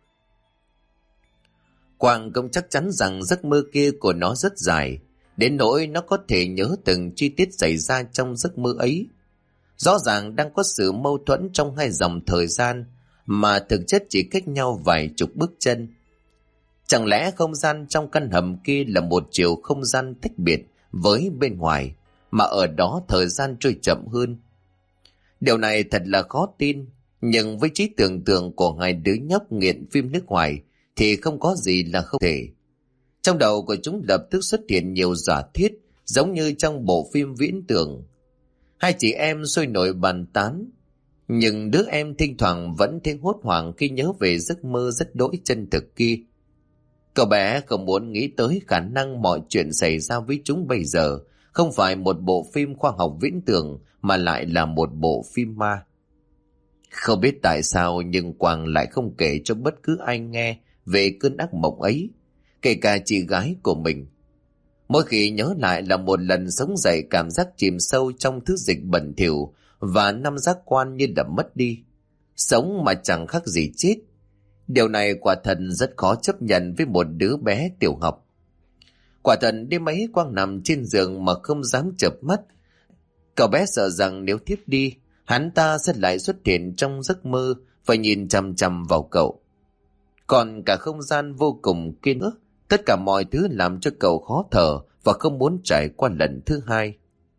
Quang cũng chắc chắn rằng giấc mơ kia của nó rất dài, đến nỗi nó có thể nhớ từng chi tiết xảy ra trong giấc mơ ấy. Rõ ràng đang có sự mâu thuẫn trong hai dòng thời gian mà thực chất chỉ cách nhau vài chục bước chân. Chẳng lẽ không gian trong căn hầm kia là một chiều không gian tách biệt với bên ngoài, mà ở đó thời gian trôi chậm hơn? Điều này thật là khó tin, nhưng với trí tưởng tượng của hai đứa nhóc nghiện phim nước ngoài thì không có gì là không thể. Trong đầu của chúng lập tức xuất hiện nhiều giả thiết giống như trong bộ phim viễn tưởng. Hai chị em sôi nổi bàn tán, nhưng đứa em thỉnh thoảng vẫn thấy hốt hoảng khi nhớ về giấc mơ rất đỗi chân thực kia. Cậu bé không muốn nghĩ tới khả năng mọi chuyện xảy ra với chúng bây giờ không phải một bộ phim khoa học viễn tưởng mà lại là một bộ phim ma. Không biết tại sao nhưng Quang lại không kể cho bất cứ ai nghe về cơn ác mộng ấy, kể cả chị gái của mình. Mỗi khi nhớ lại là một lần sống dậy cảm giác chìm sâu trong thứ dịch bẩn thỉu và năm giác quan như đã mất đi. Sống mà chẳng khác gì chết. Điều này quả thật rất khó chấp nhận với một đứa bé tiểu học. Quả thật đêm ấy Quang nằm trên giường mà không dám chợp mắt. Cậu bé sợ rằng nếu tiếp đi, hắn ta sẽ lại xuất hiện trong giấc mơ và nhìn chằm chằm vào cậu. Còn cả không gian vô cùng kia nữa, tất cả mọi thứ làm cho cậu khó thở và không muốn trải qua lần thứ hai.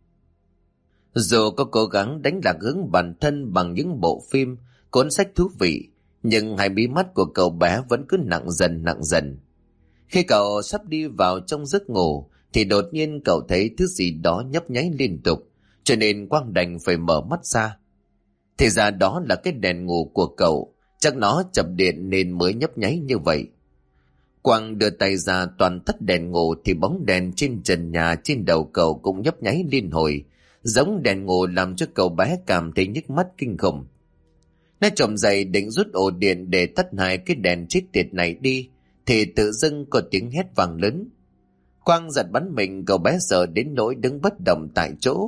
Dù có cố gắng đánh lạc hướng bản thân bằng những bộ phim, cuốn sách thú vị, nhưng hai mí mắt của cậu bé vẫn cứ nặng dần. Khi cậu sắp đi vào trong giấc ngủ thì đột nhiên cậu thấy thứ gì đó nhấp nháy liên tục, cho nên Quang đành phải mở mắt ra. Thì ra đó là cái đèn ngủ của cậu, chắc nó chập điện nên mới nhấp nháy như vậy. Quang đưa tay ra toàn tắt đèn ngủ thì bóng đèn trên trần nhà trên đầu cậu cũng nhấp nháy liên hồi, giống đèn ngủ làm cho cậu bé cảm thấy nhức mắt kinh khủng. Nó chồm dậy định rút ổ điện để tắt hai cái đèn chết tiệt này đi thì tự dưng có tiếng hét vang lớn. Quang giật bắn mình, cậu bé sợ đến nỗi đứng bất động tại chỗ,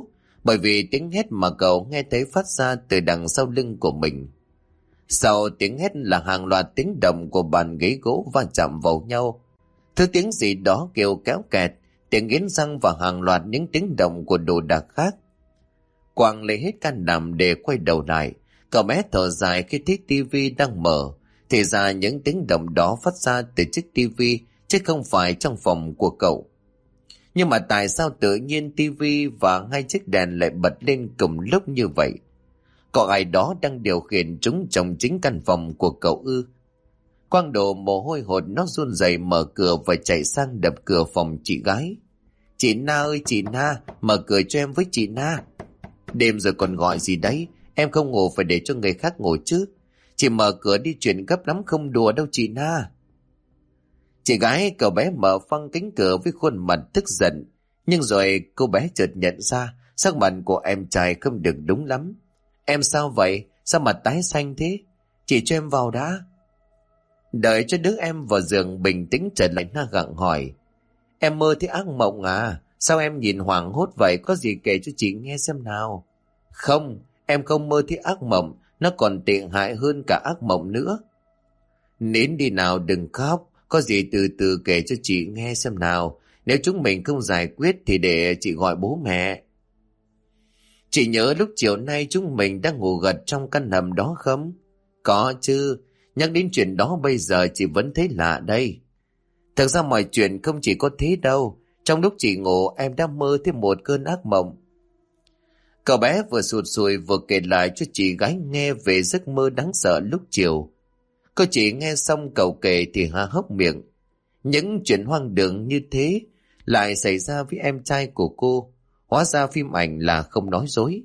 bởi vì tiếng hét mà cậu nghe thấy phát ra từ đằng sau lưng của mình. Sau tiếng hét là hàng loạt tiếng động của bàn ghế gỗ va chạm vào nhau. Thứ tiếng gì đó kêu kéo kẹt, tiếng nghiến răng và hàng loạt những tiếng động của đồ đạc khác. Quang lấy hết can đảm để quay đầu lại. Cậu bé thở dài khi thấy tivi đang mở. Thì ra những tiếng động đó phát ra từ chiếc tivi, chứ không phải trong phòng của cậu. Nhưng mà tại sao tự nhiên tivi và hai chiếc đèn lại bật lên cùng lúc như vậy? Có ai đó đang điều khiển chúng trong chính căn phòng của cậu ư? Quang đổ mồ hôi hột, nó run rẩy mở cửa và chạy sang đập cửa phòng chị gái. Chị Na ơi, chị Na, mở cửa cho em với chị Na. Đêm rồi còn gọi gì đấy, em không ngủ phải để cho người khác ngủ chứ. Chị mở cửa đi, chuyện gấp lắm, không đùa đâu chị Na. Chị gái cậu bé mở phăng cánh cửa với khuôn mặt tức giận. Nhưng rồi cô bé chợt nhận ra sắc mặt của em trai không được đúng lắm. Em sao vậy? Sao mặt tái xanh thế? Chị cho em vào đã. Đợi cho đứa em vào giường bình tĩnh trở lại, Na gặng hỏi. Em mơ thấy ác mộng à? Sao em nhìn hoảng hốt vậy? Có gì kể cho chị nghe xem nào. Không, em không mơ thấy ác mộng. Nó còn tệ hại hơn cả ác mộng nữa. Nín đi nào, đừng khóc. Có gì từ từ kể cho chị nghe xem nào. Nếu chúng mình không giải quyết thì để chị gọi bố mẹ. Chị nhớ lúc chiều nay chúng mình đang ngủ gật trong căn hầm đó không? Có chứ. Nhắc đến chuyện đó bây giờ chị vẫn thấy lạ đây. Thật ra mọi chuyện không chỉ có thế đâu. Trong lúc chị ngủ em đã mơ thấy một cơn ác mộng. Cậu bé vừa sụt sùi vừa kể lại cho chị gái nghe về giấc mơ đáng sợ lúc chiều. Cô chị nghe xong cậu kể thì há hốc miệng. Những chuyện hoang đường như thế lại xảy ra với em trai của cô. Hóa ra phim ảnh là không nói dối.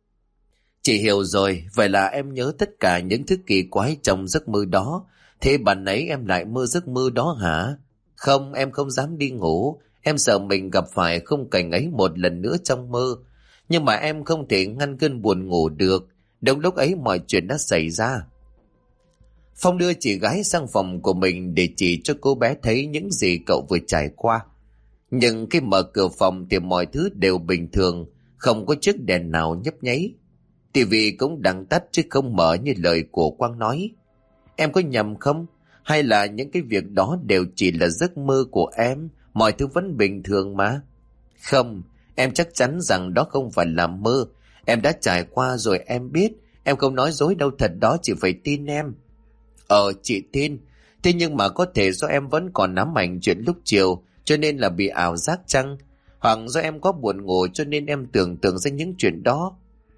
Chị hiểu rồi, vậy là em nhớ tất cả những thứ kỳ quái trong giấc mơ đó. Thế bạn ấy em lại mơ giấc mơ đó hả? Không, em không dám đi ngủ. Em sợ mình gặp phải khung cảnh ấy một lần nữa trong mơ. Nhưng mà em không thể ngăn cơn buồn ngủ được. Đúng lúc ấy mọi chuyện đã xảy ra. Phong đưa chị gái sang phòng của mình để chỉ cho cô bé thấy những gì cậu vừa trải qua. Nhưng khi mở cửa phòng thì mọi thứ đều bình thường, không có chiếc đèn nào nhấp nháy. Tivi cũng đang tắt chứ không mở như lời của Quang nói. Em có nhầm không? Hay là những cái việc đó đều chỉ là giấc mơ của em, mọi thứ vẫn bình thường mà? Không, em chắc chắn rằng đó không phải là mơ. Em đã trải qua rồi em biết, em không nói dối đâu, thật đó, chị phải tin em. Chị tin. Thế nhưng mà có thể do em vẫn còn ám ảnh chuyện lúc chiều cho nên là bị ảo giác chăng? Hoặc do em có buồn ngủ cho nên em tưởng tượng ra những chuyện đó?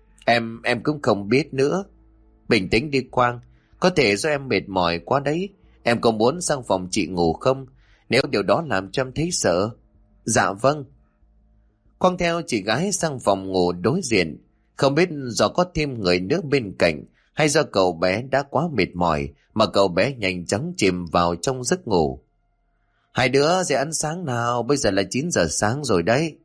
Em cũng không biết nữa. Bình tĩnh đi Quang. Có thể do em mệt mỏi quá đấy. Em có muốn sang phòng chị ngủ không? Nếu điều đó làm cho em thấy sợ. Dạ vâng. Quang theo chị gái sang phòng ngủ đối diện. Không biết do có thêm người nữa bên cạnh hay do cậu bé đã quá mệt mỏi mà cậu bé nhanh chóng chìm vào trong giấc ngủ. Hai đứa dậy ăn sáng nào, bây giờ là 9 giờ sáng rồi đấy.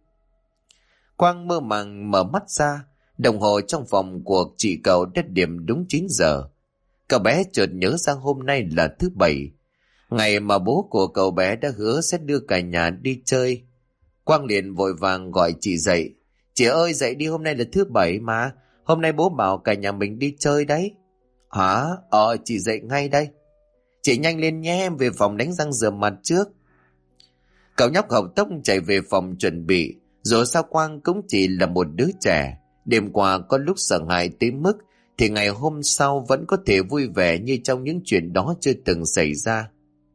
Quang mơ màng mở mắt ra, đồng hồ trong phòng của chị cậu đã điểm đúng 9 giờ. Cậu bé chợt nhớ ra hôm nay là thứ Bảy, ngày mà bố của cậu bé đã hứa sẽ đưa cả nhà đi chơi. Quang liền vội vàng gọi chị dậy. Chị ơi, dậy đi, hôm nay là thứ Bảy mà. Hôm nay bố bảo cả nhà mình đi chơi đấy. Hả? Chị dậy ngay đây. Chị nhanh lên nhé, em về phòng đánh răng rửa mặt trước. Cậu nhóc học tốc chạy về phòng chuẩn bị. Dù sao Quang cũng chỉ là một đứa trẻ. Đêm qua có lúc sợ hãi tới mức thì ngày hôm sau vẫn có thể vui vẻ như trong những chuyện đó chưa từng xảy ra.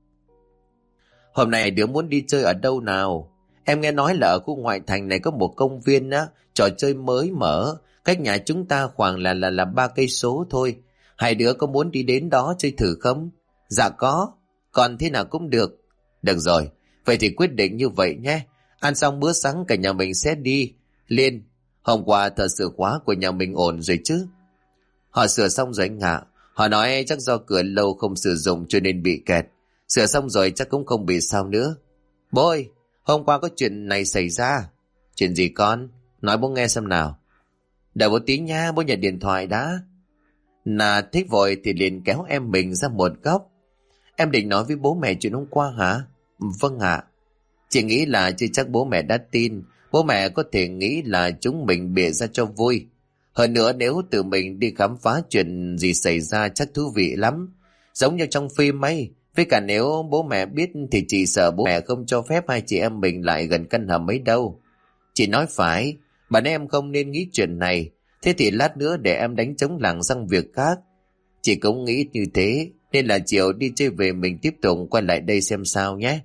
Hôm nay đứa muốn đi chơi ở đâu nào? Em nghe nói là ở khu ngoại thành này có một công viên á, trò chơi mới mở, cách nhà chúng ta khoảng là 3 cây số thôi. Hai đứa có muốn đi đến đó chơi thử không? Dạ có, còn thế nào cũng được. Được rồi, vậy thì quyết định như vậy nhé. Ăn xong bữa sáng cả nhà mình sẽ đi. Liên, hôm qua thợ sửa khóa của nhà mình ổn rồi chứ? Họ sửa xong rồi anh ạ. Họ nói chắc do cửa lâu không sử dụng cho nên bị kẹt. Sửa xong rồi chắc cũng không bị sao nữa. Bố ơi, hôm qua có chuyện này xảy ra. Chuyện gì con? Nói bố nghe xem nào. Đợi bố tí nha, bố nhận điện thoại đã. Nà thích vội thì liền kéo em mình ra một góc. Em định nói với bố mẹ chuyện hôm qua hả? Vâng ạ. Chị nghĩ là chưa chắc bố mẹ đã tin, Bố mẹ có thể nghĩ là chúng mình bịa ra cho vui. Hơn nữa nếu tự mình đi khám phá chuyện gì xảy ra chắc thú vị lắm. Giống như trong phim ấy. Với cả nếu bố mẹ biết thì chỉ sợ bố mẹ không cho phép hai chị em mình lại gần căn hầm ấy đâu. Chị nói phải, bạn em không nên nghĩ chuyện này. Thế thì lát nữa để em đánh trống lảng sang việc khác. Chị cũng nghĩ như thế, nên là chiều đi chơi về mình tiếp tục quay lại đây xem sao nhé.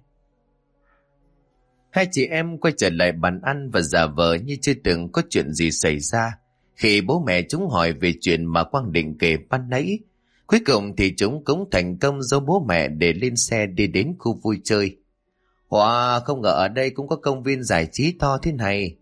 Hai chị em quay trở lại bàn ăn và giả vờ như chưa từng có chuyện gì xảy ra. Khi bố mẹ chúng hỏi về chuyện mà Quang định kể ban nãy, cuối cùng thì chúng cũng thành công giấu bố mẹ để lên xe đi đến khu vui chơi. Wow, không ngờ ở đây cũng có công viên giải trí to thế này.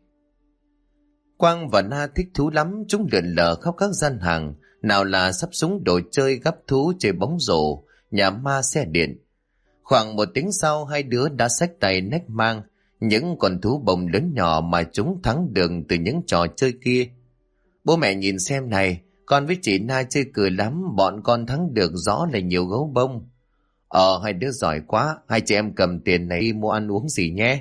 Quang và Na thích thú lắm, chúng lượn lờ khắp các gian hàng, nào là sắp súng đồ chơi, gắp thú, chơi bóng rổ, nhà ma, xe điện. Khoảng 1 tiếng sau, hai đứa đã xách tay nách mang những con thú bông lớn nhỏ mà chúng thắng được từ những trò chơi kia. Bố mẹ nhìn xem này, con với chị Na chơi cười lắm, bọn con thắng được rõ là nhiều gấu bông. Hai đứa giỏi quá, hai chị em cầm tiền này đi mua ăn uống gì nhé.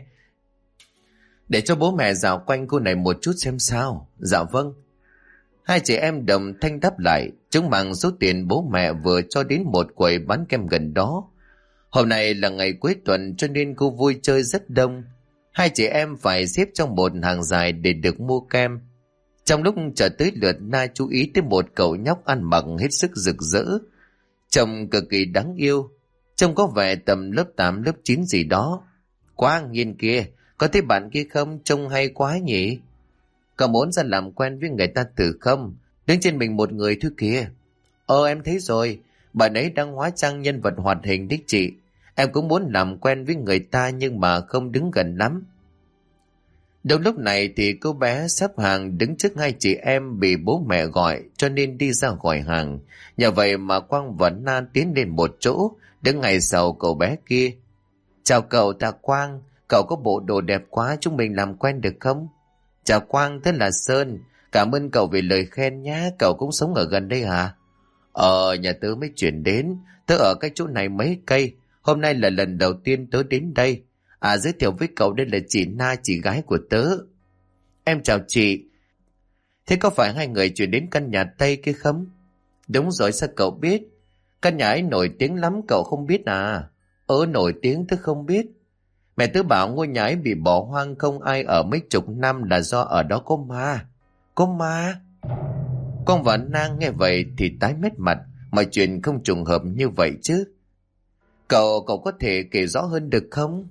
Để cho bố mẹ dạo quanh khu này một chút xem sao. Dạ vâng. Hai chị em đồng thanh đáp lại, chúng mang số tiền bố mẹ vừa cho đến một quầy bán kem gần đó. Hôm nay là ngày cuối tuần cho nên khu vui chơi rất đông. Hai chị em phải xếp trong một hàng dài để được mua kem. Trong lúc chờ tới lượt, Na chú ý tới một cậu nhóc ăn mặc hết sức rực rỡ, trông cực kỳ đáng yêu. Trông có vẻ tầm lớp 8, lớp 9 gì đó. Quang, nhìn kia, có thấy bạn kia không? Trông hay quá nhỉ? Cậu muốn ra làm quen với người ta thử không? Đứng trên mình một người thôi kìa. Em thấy rồi, bạn ấy đang hóa trang nhân vật hoạt hình đích chị. Em cũng muốn làm quen với người ta nhưng mà không đứng gần lắm. Đúng lúc này thì cô bé xếp hàng đứng trước hai chị em bị bố mẹ gọi cho nên đi ra gọi hàng. Nhờ vậy mà Quang và Na tiến đến một chỗ, đứng ngay sau cậu bé kia. Chào cậu, ta Quang, cậu có bộ đồ đẹp quá, chúng mình làm quen được không? Chào Quang, tên là Sơn, cảm ơn cậu vì lời khen nhé, cậu cũng sống ở gần đây hả? Nhà tớ mới chuyển đến, tớ ở cái chỗ này mấy cây, hôm nay là lần đầu tiên tớ đến đây. Giới thiệu với cậu, đây là chị Na, chị gái của tớ. Em chào chị. Thế có phải hai người chuyển đến căn nhà Tây kia không? Đúng rồi, sao cậu biết? Căn nhà ấy nổi tiếng lắm, cậu không biết à? Nổi tiếng tớ không biết. Mẹ tớ bảo ngôi nhà ấy bị bỏ hoang không ai ở mấy chục năm là do ở đó có ma. Có ma? Con và Nang nghe vậy thì tái mét mặt, mọi chuyện không trùng hợp như vậy chứ. Cậu có thể kể rõ hơn được không?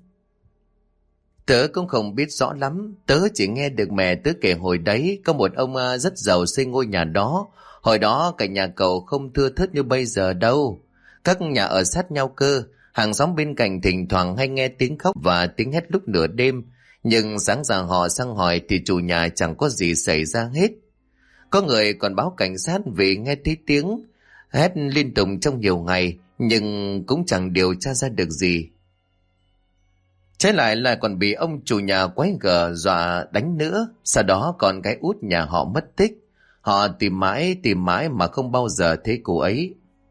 Tớ cũng không biết rõ lắm, tớ chỉ nghe được mẹ tớ kể hồi đấy có một ông rất giàu xây ngôi nhà đó. Hồi đó cả nhà cậu không thưa thớt như bây giờ đâu. Các nhà ở sát nhau cơ, hàng xóm bên cạnh thỉnh thoảng hay nghe tiếng khóc và tiếng hét lúc nửa đêm. Nhưng sáng ra họ sang hỏi thì chủ nhà chẳng có gì xảy ra hết. Có người còn báo cảnh sát vì nghe thấy tiếng hét liên tục trong nhiều ngày, nhưng cũng chẳng điều tra ra được gì. Trái lại còn bị ông chủ nhà quái gở dọa đánh nữa. Sau đó còn cái út nhà họ mất tích. Họ tìm mãi mà không bao giờ thấy cô ấy.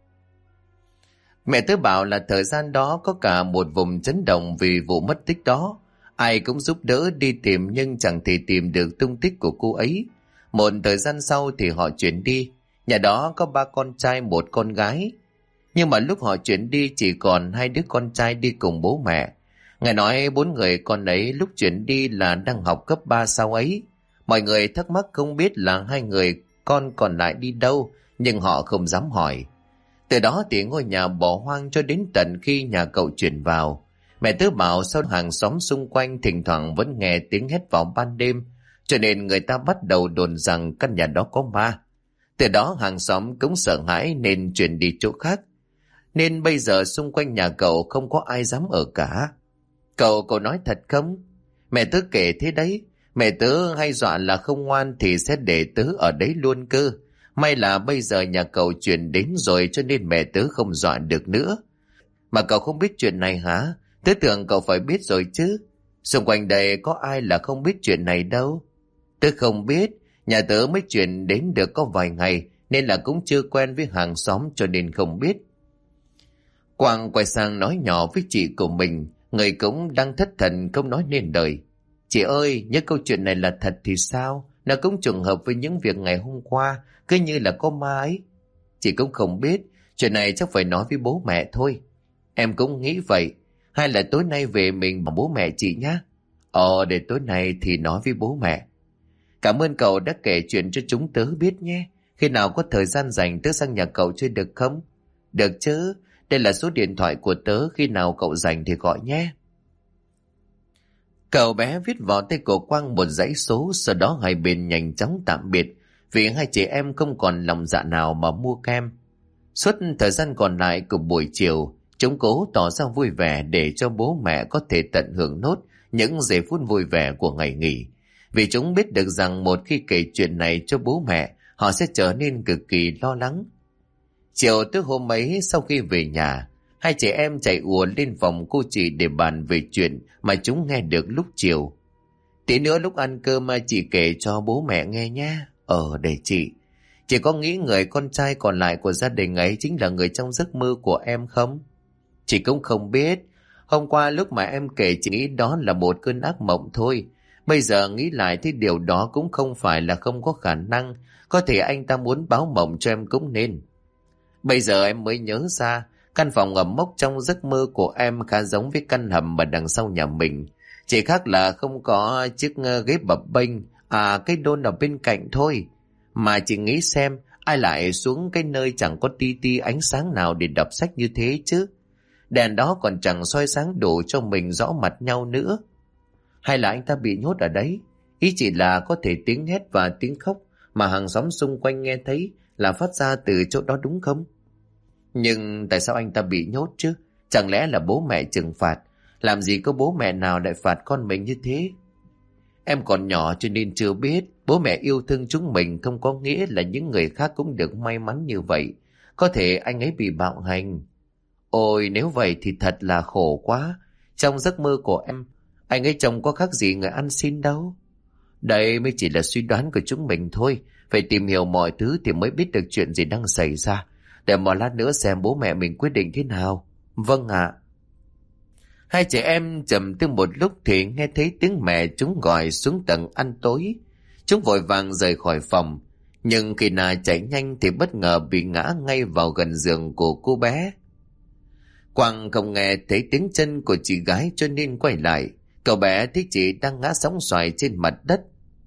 Mẹ tớ bảo là thời gian đó có cả một vùng chấn động vì vụ mất tích đó. Ai cũng giúp đỡ đi tìm nhưng chẳng thể tìm được tung tích của cô ấy. Một thời gian sau thì họ chuyển đi. Nhà đó có 3 con trai, 1 con gái. Nhưng mà lúc họ chuyển đi chỉ còn 2 đứa con trai đi cùng bố mẹ. Nghe nói 4 người con ấy lúc chuyển đi là đang học cấp 3 sau ấy. Mọi người thắc mắc không biết là 2 người con còn lại đi đâu, nhưng họ không dám hỏi. Từ đó thì ngôi nhà bỏ hoang cho đến tận khi nhà cậu chuyển vào. Mẹ tớ bảo sau hàng xóm xung quanh thỉnh thoảng vẫn nghe tiếng hét vào ban đêm, cho nên người ta bắt đầu đồn rằng căn nhà đó có ma. Từ đó hàng xóm cũng sợ hãi nên chuyển đi chỗ khác. Nên bây giờ xung quanh nhà cậu không có ai dám ở cả. Cậu nói thật không? Mẹ tớ kể thế đấy. Mẹ tớ hay dọa là không ngoan thì sẽ để tớ ở đấy luôn cơ. May là bây giờ nhà cậu chuyển đến rồi cho nên mẹ tớ không dọa được nữa. Mà cậu không biết chuyện này hả? Tớ tưởng cậu phải biết rồi chứ. Xung quanh đây có ai là không biết chuyện này đâu. Tớ không biết. Nhà tớ mới chuyển đến được có vài ngày nên là cũng chưa quen với hàng xóm cho nên không biết. Quang quay sang nói nhỏ với chị của mình. Người cũng đang thất thần không nói nên lời. Chị ơi, nhớ câu chuyện này là thật thì sao? Nó cũng trùng hợp với những việc ngày hôm qua, cứ như là có ma ấy. Chị cũng không biết, chuyện này chắc phải nói với bố mẹ thôi. Em cũng nghĩ vậy. Hay là tối nay về mình bảo bố mẹ chị nhé. Để tối nay thì nói với bố mẹ. Cảm ơn cậu đã kể chuyện cho chúng tớ biết nhé. Khi nào có thời gian rảnh tớ sang nhà cậu chơi được không? Được chứ, đây là số điện thoại của tớ, khi nào cậu rảnh thì gọi nhé. Cậu bé viết vào tay của Quang một dãy số, sau đó hai bên nhanh chóng tạm biệt, vì hai chị em không còn lòng dạ nào mà mua kem. Suốt thời gian còn lại của buổi chiều, chúng cố tỏ ra vui vẻ để cho bố mẹ có thể tận hưởng nốt những giây phút vui vẻ của ngày nghỉ. Vì chúng biết được rằng một khi kể chuyện này cho bố mẹ, họ sẽ trở nên cực kỳ lo lắng. Chiều tới hôm ấy, sau khi về nhà, hai chị em chạy ùa lên phòng cô chị để bàn về chuyện mà chúng nghe được lúc chiều. Tí nữa lúc ăn cơm chị kể cho bố mẹ nghe nhé. Để chị có nghĩ người con trai còn lại của gia đình ấy chính là người trong giấc mơ của em không? Chị cũng không biết. Hôm qua lúc mà em kể chị nghĩ đó là một cơn ác mộng thôi. Bây giờ nghĩ lại thì điều đó cũng không phải là không có khả năng. Có thể anh ta muốn báo mộng cho em cũng nên. Bây giờ em mới nhớ ra, căn phòng ẩm mốc trong giấc mơ của em khá giống với căn hầm ở đằng sau nhà mình. Chỉ khác là không có chiếc ghế bập bênh, cái đôn ở bên cạnh thôi. Mà chị nghĩ xem, ai lại xuống cái nơi chẳng có tí ti ánh sáng nào để đọc sách như thế chứ? Đèn đó còn chẳng soi sáng đủ cho mình rõ mặt nhau nữa. Hay là anh ta bị nhốt ở đấy? Ý chỉ là có thể tiếng hét và tiếng khóc mà hàng xóm xung quanh nghe thấy là phát ra từ chỗ đó đúng không? Nhưng tại sao anh ta bị nhốt chứ? Chẳng lẽ là bố mẹ trừng phạt? Làm gì có bố mẹ nào lại phạt con mình như thế? Em còn nhỏ cho nên chưa biết. Bố mẹ yêu thương chúng mình không có nghĩa là những người khác cũng được may mắn như vậy. Có thể anh ấy bị bạo hành. Ôi nếu vậy thì thật là khổ quá. Trong giấc mơ của em, anh ấy trông có khác gì người ăn xin đâu. Đây mới chỉ là suy đoán của chúng mình thôi. Phải tìm hiểu mọi thứ thì mới biết được chuyện gì đang xảy ra. Để một lát nữa xem bố mẹ mình quyết định thế nào. Vâng ạ. Hai trẻ em trầm tư một lúc thì nghe thấy tiếng mẹ chúng gọi xuống tầng ăn tối. Chúng vội vàng rời khỏi phòng. Nhưng khi nào chạy nhanh thì bất ngờ bị ngã ngay vào gần giường của cô bé. Quang không nghe thấy tiếng chân của chị gái cho nên quay lại. Cậu bé thấy chị đang ngã sóng xoài trên mặt đất.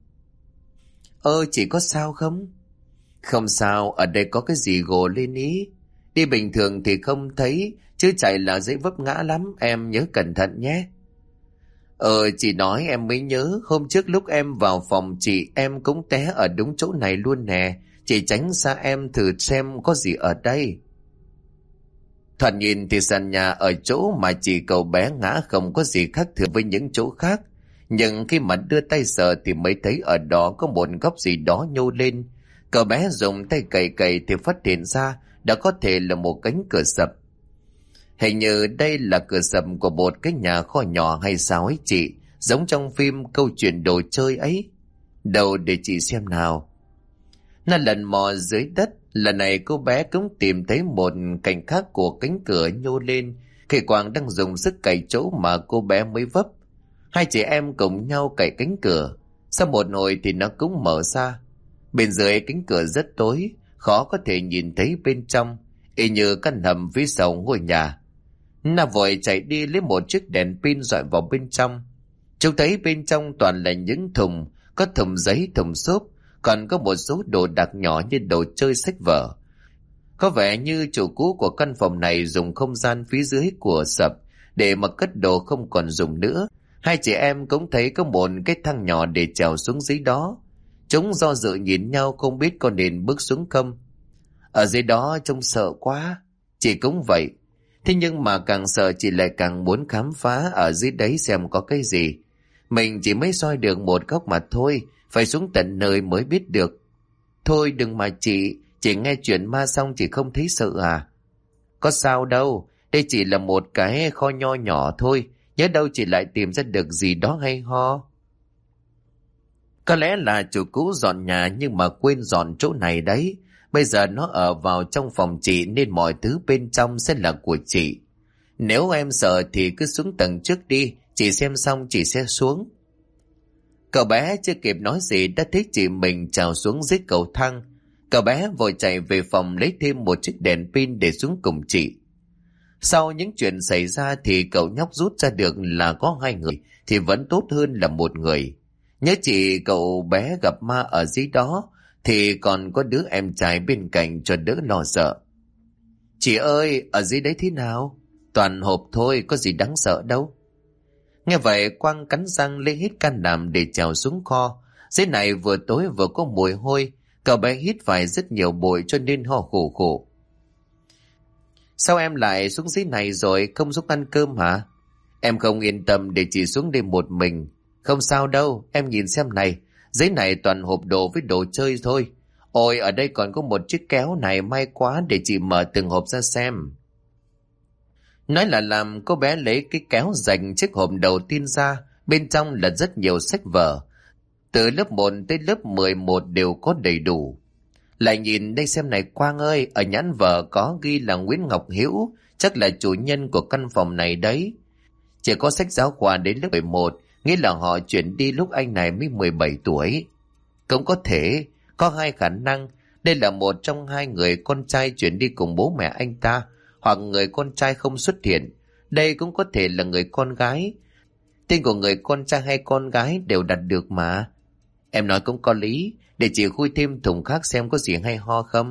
Chị có sao không? Không sao, ở đây có cái gì gồ lên ý. Đi bình thường thì không thấy, chứ chạy là dễ vấp ngã lắm, em nhớ cẩn thận nhé. Chị nói em mới nhớ, hôm trước lúc em vào phòng chị em cũng té ở đúng chỗ này luôn nè. Chị tránh xa em thử xem có gì ở đây. Thoạt nhìn thì sàn nhà ở chỗ mà chị cậu bé ngã không có gì khác thường với những chỗ khác. Nhưng khi mà đưa tay sờ thì mới thấy ở đó có một góc gì đó nhô lên. Cậu bé dùng tay cày cày thì phát hiện ra đó có thể là một cánh cửa sập. Hình như đây là cửa sập của một cái nhà kho nhỏ hay sao ấy chị, giống trong phim câu chuyện đồ chơi ấy. Đâu để chị xem nào. Nó lần mò dưới đất, lần này cô bé cũng tìm thấy một cạnh khác của cánh cửa nhô lên khi Quang đang dùng sức cày chỗ mà cô bé mới vấp. Hai chị em cùng nhau cày cánh cửa. Sau một hồi thì nó cũng mở ra. Bên dưới cánh cửa rất tối, khó có thể nhìn thấy bên trong, y như căn hầm phía sau ngôi nhà. Nó vội chạy đi lấy một chiếc đèn pin dọi vào bên trong. Chúng thấy bên trong toàn là những thùng, có thùng giấy, thùng xốp, còn có một số đồ đạc nhỏ như đồ chơi, sách vở. Có vẻ như chủ cũ của căn phòng này dùng không gian phía dưới của sập để mà cất đồ không còn dùng nữa. Hai chị em cũng thấy có một cái thang nhỏ để trèo xuống dưới đó. Chúng do dự nhìn nhau không biết có nên bước xuống không. Ở dưới đó trông sợ quá. Chị cũng vậy. Thế nhưng mà càng sợ chị lại càng muốn khám phá ở dưới đấy xem có cái gì. Mình chỉ mới soi được một góc mà thôi, phải xuống tận nơi mới biết được. Thôi đừng mà chị nghe chuyện ma xong chị không thấy sợ à? Có sao đâu, đây chỉ là một cái kho nho nhỏ thôi, nhớ đâu chị lại tìm ra được gì đó hay ho. Có lẽ là chủ cũ dọn nhà nhưng mà quên dọn chỗ này đấy. Bây giờ nó ở vào trong phòng chị nên mọi thứ bên trong sẽ là của chị. Nếu em sợ thì cứ xuống tầng trước đi, chị xem xong chị sẽ xuống. Cậu bé chưa kịp nói gì đã thấy chị mình trèo xuống dưới cầu thang. Cậu bé vội chạy về phòng lấy thêm một chiếc đèn pin để xuống cùng chị. Sau những chuyện xảy ra thì cậu nhóc rút ra được là có 2 người thì vẫn tốt hơn là 1 người. Nhớ chị cậu bé gặp ma ở dưới đó thì còn có đứa em trai bên cạnh cho đỡ lo sợ. Chị ơi, ở dưới đấy thế nào? Toàn hộp thôi, có gì đáng sợ đâu. Nghe vậy Quang cắn răng lấy hết can đảm để trèo xuống kho. Dưới này vừa tối vừa có mùi hôi, cậu bé hít phải rất nhiều bụi cho nên ho khổ khổ. Sao em lại xuống dưới này rồi, không xuống ăn cơm hả? Em không yên tâm để chị xuống đây một mình. Không sao đâu, em nhìn xem này, dưới này toàn hộp đồ với đồ chơi thôi. Ôi, ở đây còn có một chiếc kéo này, may quá, để chị mở từng hộp ra xem. Nói là làm, cô bé lấy cái kéo dành chiếc hộp đầu tiên ra, bên trong là rất nhiều sách vở. Từ lớp 1 tới lớp 11 đều có đầy đủ. Lại nhìn đây xem này Quang ơi, ở nhãn vở có ghi là Nguyễn Ngọc Hữu, chắc là chủ nhân của căn phòng này đấy. Chỉ có sách giáo khoa đến lớp 11, nghĩa là họ chuyển đi lúc anh này mới 17 tuổi. Cũng có thể, có 2 khả năng, đây là một trong 2 người con trai chuyển đi cùng bố mẹ anh ta, hoặc người con trai không xuất hiện. Đây cũng có thể là người con gái. Tên của người con trai hay con gái đều đặt được mà. Em nói cũng có lý, để chị khui thêm thùng khác xem có gì hay ho không.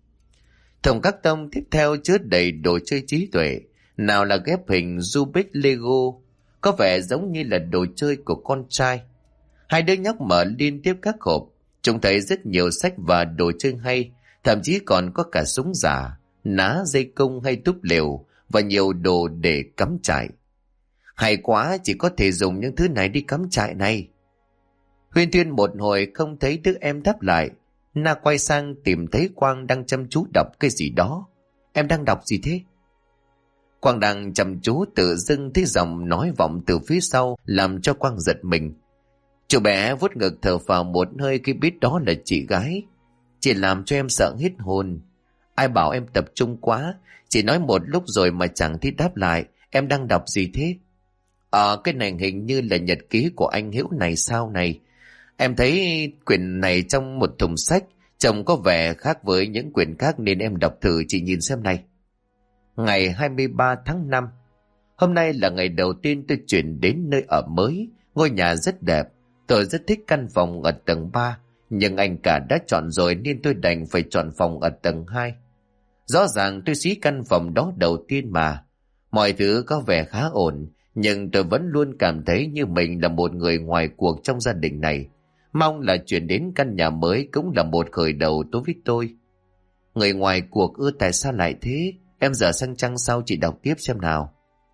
Thùng các tông tiếp theo chứa đầy đồ chơi trí tuệ, nào là ghép hình Rubik Lego, có vẻ giống như là đồ chơi của con trai. 2 đứa nhóc mở liên tiếp các hộp, trông thấy rất nhiều sách và đồ chơi hay, thậm chí còn có cả súng giả, ná dây cung hay túp lều và nhiều đồ để cắm trại. Hay quá, chỉ có thể dùng những thứ này đi cắm trại này. Huyên thuyên một hồi không thấy đứa em đáp lại. Na quay sang tìm thấy Quang đang chăm chú đọc cái gì đó. Em đang đọc gì thế? Quang đang chăm chú, tự dưng thấy giọng nói vọng từ phía sau làm cho Quang giật mình. Chú bé vuốt ngực thở phào một hơi khi biết đó là chị gái. Chị làm cho em sợ hết hồn. Ai bảo em tập trung quá, chị nói một lúc rồi mà chẳng thấy đáp lại. Em đang đọc gì thế? Cái này hình như là nhật ký của anh Hiễu này sao này. Em thấy quyển này trong một thùng sách, trông có vẻ khác với những quyển khác nên em đọc thử, chị nhìn xem này. Ngày 23 tháng 5. Hôm nay là ngày đầu tiên tôi chuyển đến nơi ở mới. Ngôi nhà rất đẹp. Tôi rất thích căn phòng ở tầng 3. Nhưng anh cả đã chọn rồi nên tôi đành phải chọn phòng ở tầng 2. Rõ ràng tôi xí căn phòng đó đầu tiên mà. Mọi thứ có vẻ khá ổn. Nhưng tôi vẫn luôn cảm thấy như mình là một người ngoài cuộc trong gia đình này. Mong là chuyển đến căn nhà mới cũng là một khởi đầu tốt với tôi. Người ngoài cuộc ư, tại sao lại thế? Em dở sang trang sau chị đọc tiếp xem nào.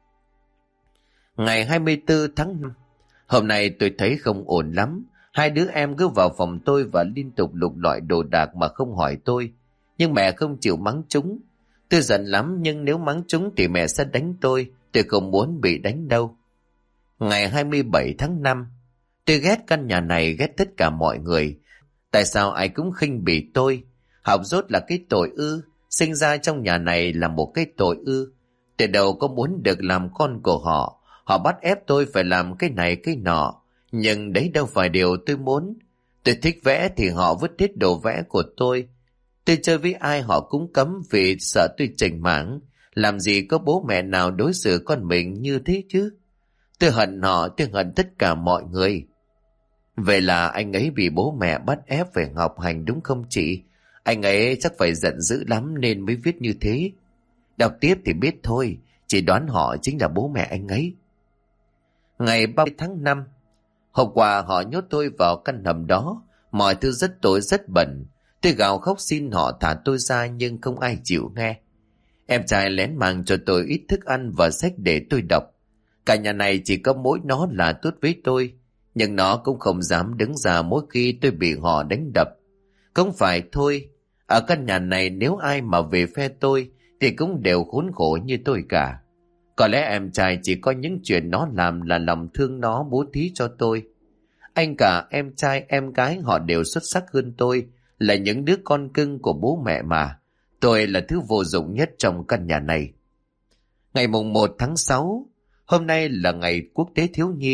Ngày 24 tháng 5. Hôm nay tôi thấy không ổn lắm. 2 đứa em cứ vào phòng tôi và liên tục lục lọi đồ đạc mà không hỏi tôi. Nhưng mẹ không chịu mắng chúng. Tôi giận lắm, nhưng nếu mắng chúng thì mẹ sẽ đánh tôi. Tôi không muốn bị đánh đâu. Ngày 27 tháng 5. Tôi ghét căn nhà này, ghét tất cả mọi người. Tại sao ai cũng khinh bỉ tôi? Học dốt là cái tội ư? Sinh ra trong nhà này là một cái tội ư? Từ đầu có muốn được làm con của họ. Họ bắt ép tôi phải làm cái này cái nọ. Nhưng đấy đâu phải điều tôi muốn. Tôi thích vẽ thì họ vứt hết đồ vẽ của tôi. Tôi chơi với ai họ cũng cấm vì sợ tôi chảnh mảng. Làm gì có bố mẹ nào đối xử con mình như thế chứ? Tôi hận họ, tôi hận tất cả mọi người. Vậy là anh ấy bị bố mẹ bắt ép phải học hành đúng không chị? Anh ấy chắc phải giận dữ lắm nên mới viết như thế. Đọc tiếp thì biết thôi, chỉ đoán họ chính là bố mẹ anh ấy. Ngày 30 tháng 5. Hôm qua họ nhốt tôi vào căn hầm đó. Mọi thứ rất tối rất bẩn. Tôi gào khóc xin họ thả tôi ra nhưng không ai chịu nghe. Em trai lén mang cho tôi ít thức ăn và sách để tôi đọc. Cả nhà này chỉ có mỗi nó là tốt với tôi. Nhưng nó cũng không dám đứng ra mỗi khi tôi bị họ đánh đập. Không phải thôi, ở căn nhà này nếu ai mà về phe tôi thì cũng đều khốn khổ như tôi cả. Có lẽ em trai chỉ có những chuyện nó làm là lòng thương nó bố thí cho tôi. Anh cả, em trai, em gái họ đều xuất sắc hơn tôi, là những đứa con cưng của bố mẹ mà. Tôi là thứ vô dụng nhất trong căn nhà này. Ngày mùng 1 tháng 6, hôm nay là ngày quốc tế thiếu nhi.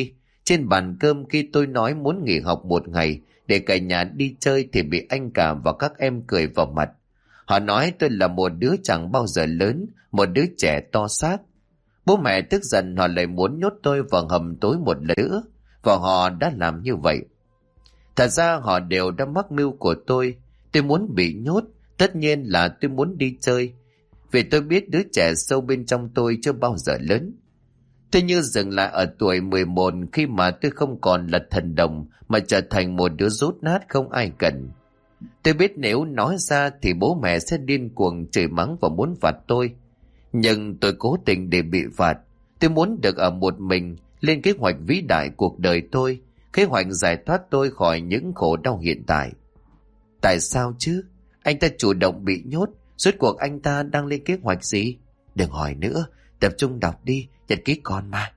Trên bàn cơm khi tôi nói muốn nghỉ học một ngày để cả nhà đi chơi thì bị anh cả và các em cười vào mặt. Họ nói tôi là một đứa chẳng bao giờ lớn, một đứa trẻ to xác. Bố mẹ tức giận, họ lại muốn nhốt tôi vào hầm tối một lần nữa, và họ đã làm như vậy. Thật ra họ đều đã mắc mưu của tôi. Tôi muốn bị nhốt, tất nhiên là tôi muốn đi chơi, vì tôi biết đứa trẻ sâu bên trong tôi chưa bao giờ lớn. Tôi như dừng lại ở tuổi 11 khi mà tôi không còn là thần đồng mà trở thành một đứa dốt nát không ai cần. Tôi biết nếu nói ra thì bố mẹ sẽ điên cuồng chửi mắng và muốn phạt tôi. Nhưng tôi cố tình để bị phạt. Tôi muốn được ở một mình, lên kế hoạch vĩ đại cuộc đời tôi, kế hoạch giải thoát tôi khỏi những khổ đau hiện tại. Tại sao chứ? Anh ta chủ động bị nhốt, rốt cuộc anh ta đang lên kế hoạch gì? Đừng hỏi nữa, tập trung đọc đi, nhật ký còn mà.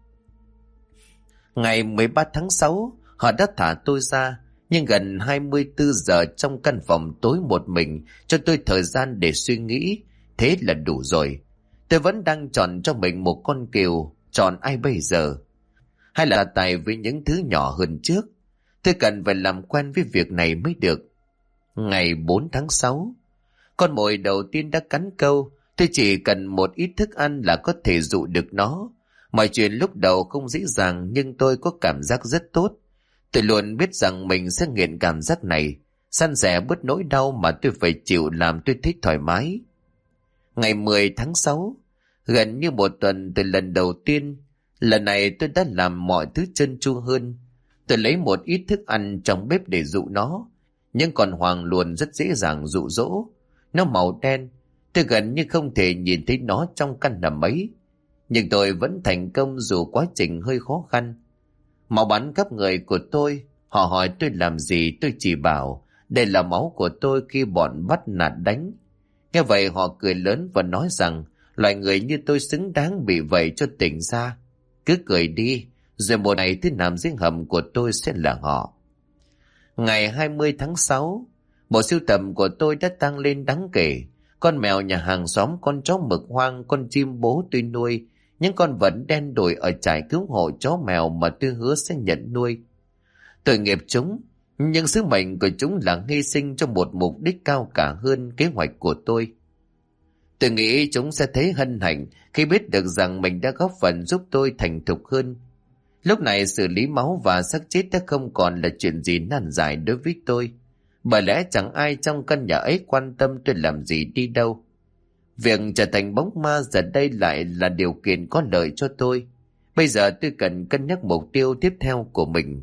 Ngày 13 tháng 6, họ đã thả tôi ra, nhưng gần 24 giờ trong căn phòng tối một mình cho tôi thời gian để suy nghĩ, thế là đủ rồi. Tôi vẫn đang chọn cho mình một con cừu, chọn ai bây giờ? Hay là tài với những thứ nhỏ hơn trước? Tôi cần phải làm quen với việc này mới được. Ngày 4 tháng 6, con mồi đầu tiên đã cắn câu. Tôi chỉ cần một ít thức ăn là có thể dụ được nó. Mọi chuyện lúc đầu không dễ dàng, nhưng tôi có cảm giác rất tốt. Tôi luôn biết rằng mình sẽ nghiện cảm giác này, san sẻ bớt nỗi đau mà tôi phải chịu làm tôi thích thoải mái. Ngày 10 tháng 6, gần như một tuần từ lần đầu tiên, lần này tôi đã làm mọi thứ trơn tru hơn. Tôi lấy một ít thức ăn trong bếp để dụ nó, nhưng con Hoàng luôn rất dễ dàng dụ dỗ. Nó màu đen, tôi gần như không thể nhìn thấy nó trong căn hầm ấy. Nhưng tôi vẫn thành công dù quá trình hơi khó khăn. Máu bắn khắp người của tôi. Họ hỏi tôi làm gì, tôi chỉ bảo đây là máu của tôi khi bọn bắt nạt đánh. Nghe vậy họ cười lớn và nói rằng loại người như tôi xứng đáng bị vậy cho tỉnh ra. Cứ cười đi, rồi một ngày thứ nằm dưới hầm của tôi sẽ là họ. Ngày 20 tháng 6, bộ sưu tầm của tôi đã tăng lên đáng kể. Con mèo nhà hàng xóm, con chó mực hoang, con chim bố tôi nuôi, những con vật đen đủi ở trại cứu hộ chó mèo mà tôi hứa sẽ nhận nuôi. Tội nghiệp chúng, nhưng sứ mệnh của chúng là hy sinh cho một mục đích cao cả hơn kế hoạch của tôi. Tôi nghĩ chúng sẽ thấy hân hạnh khi biết được rằng mình đã góp phần giúp tôi thành thục hơn. Lúc này xử lý máu và xác chết đã không còn là chuyện gì nan giải đối với tôi. Bởi lẽ chẳng ai trong căn nhà ấy quan tâm tôi làm gì đi đâu. Việc trở thành bóng ma giờ đây lại là điều kiện có lợi cho tôi. Bây giờ tôi cần cân nhắc mục tiêu tiếp theo của mình.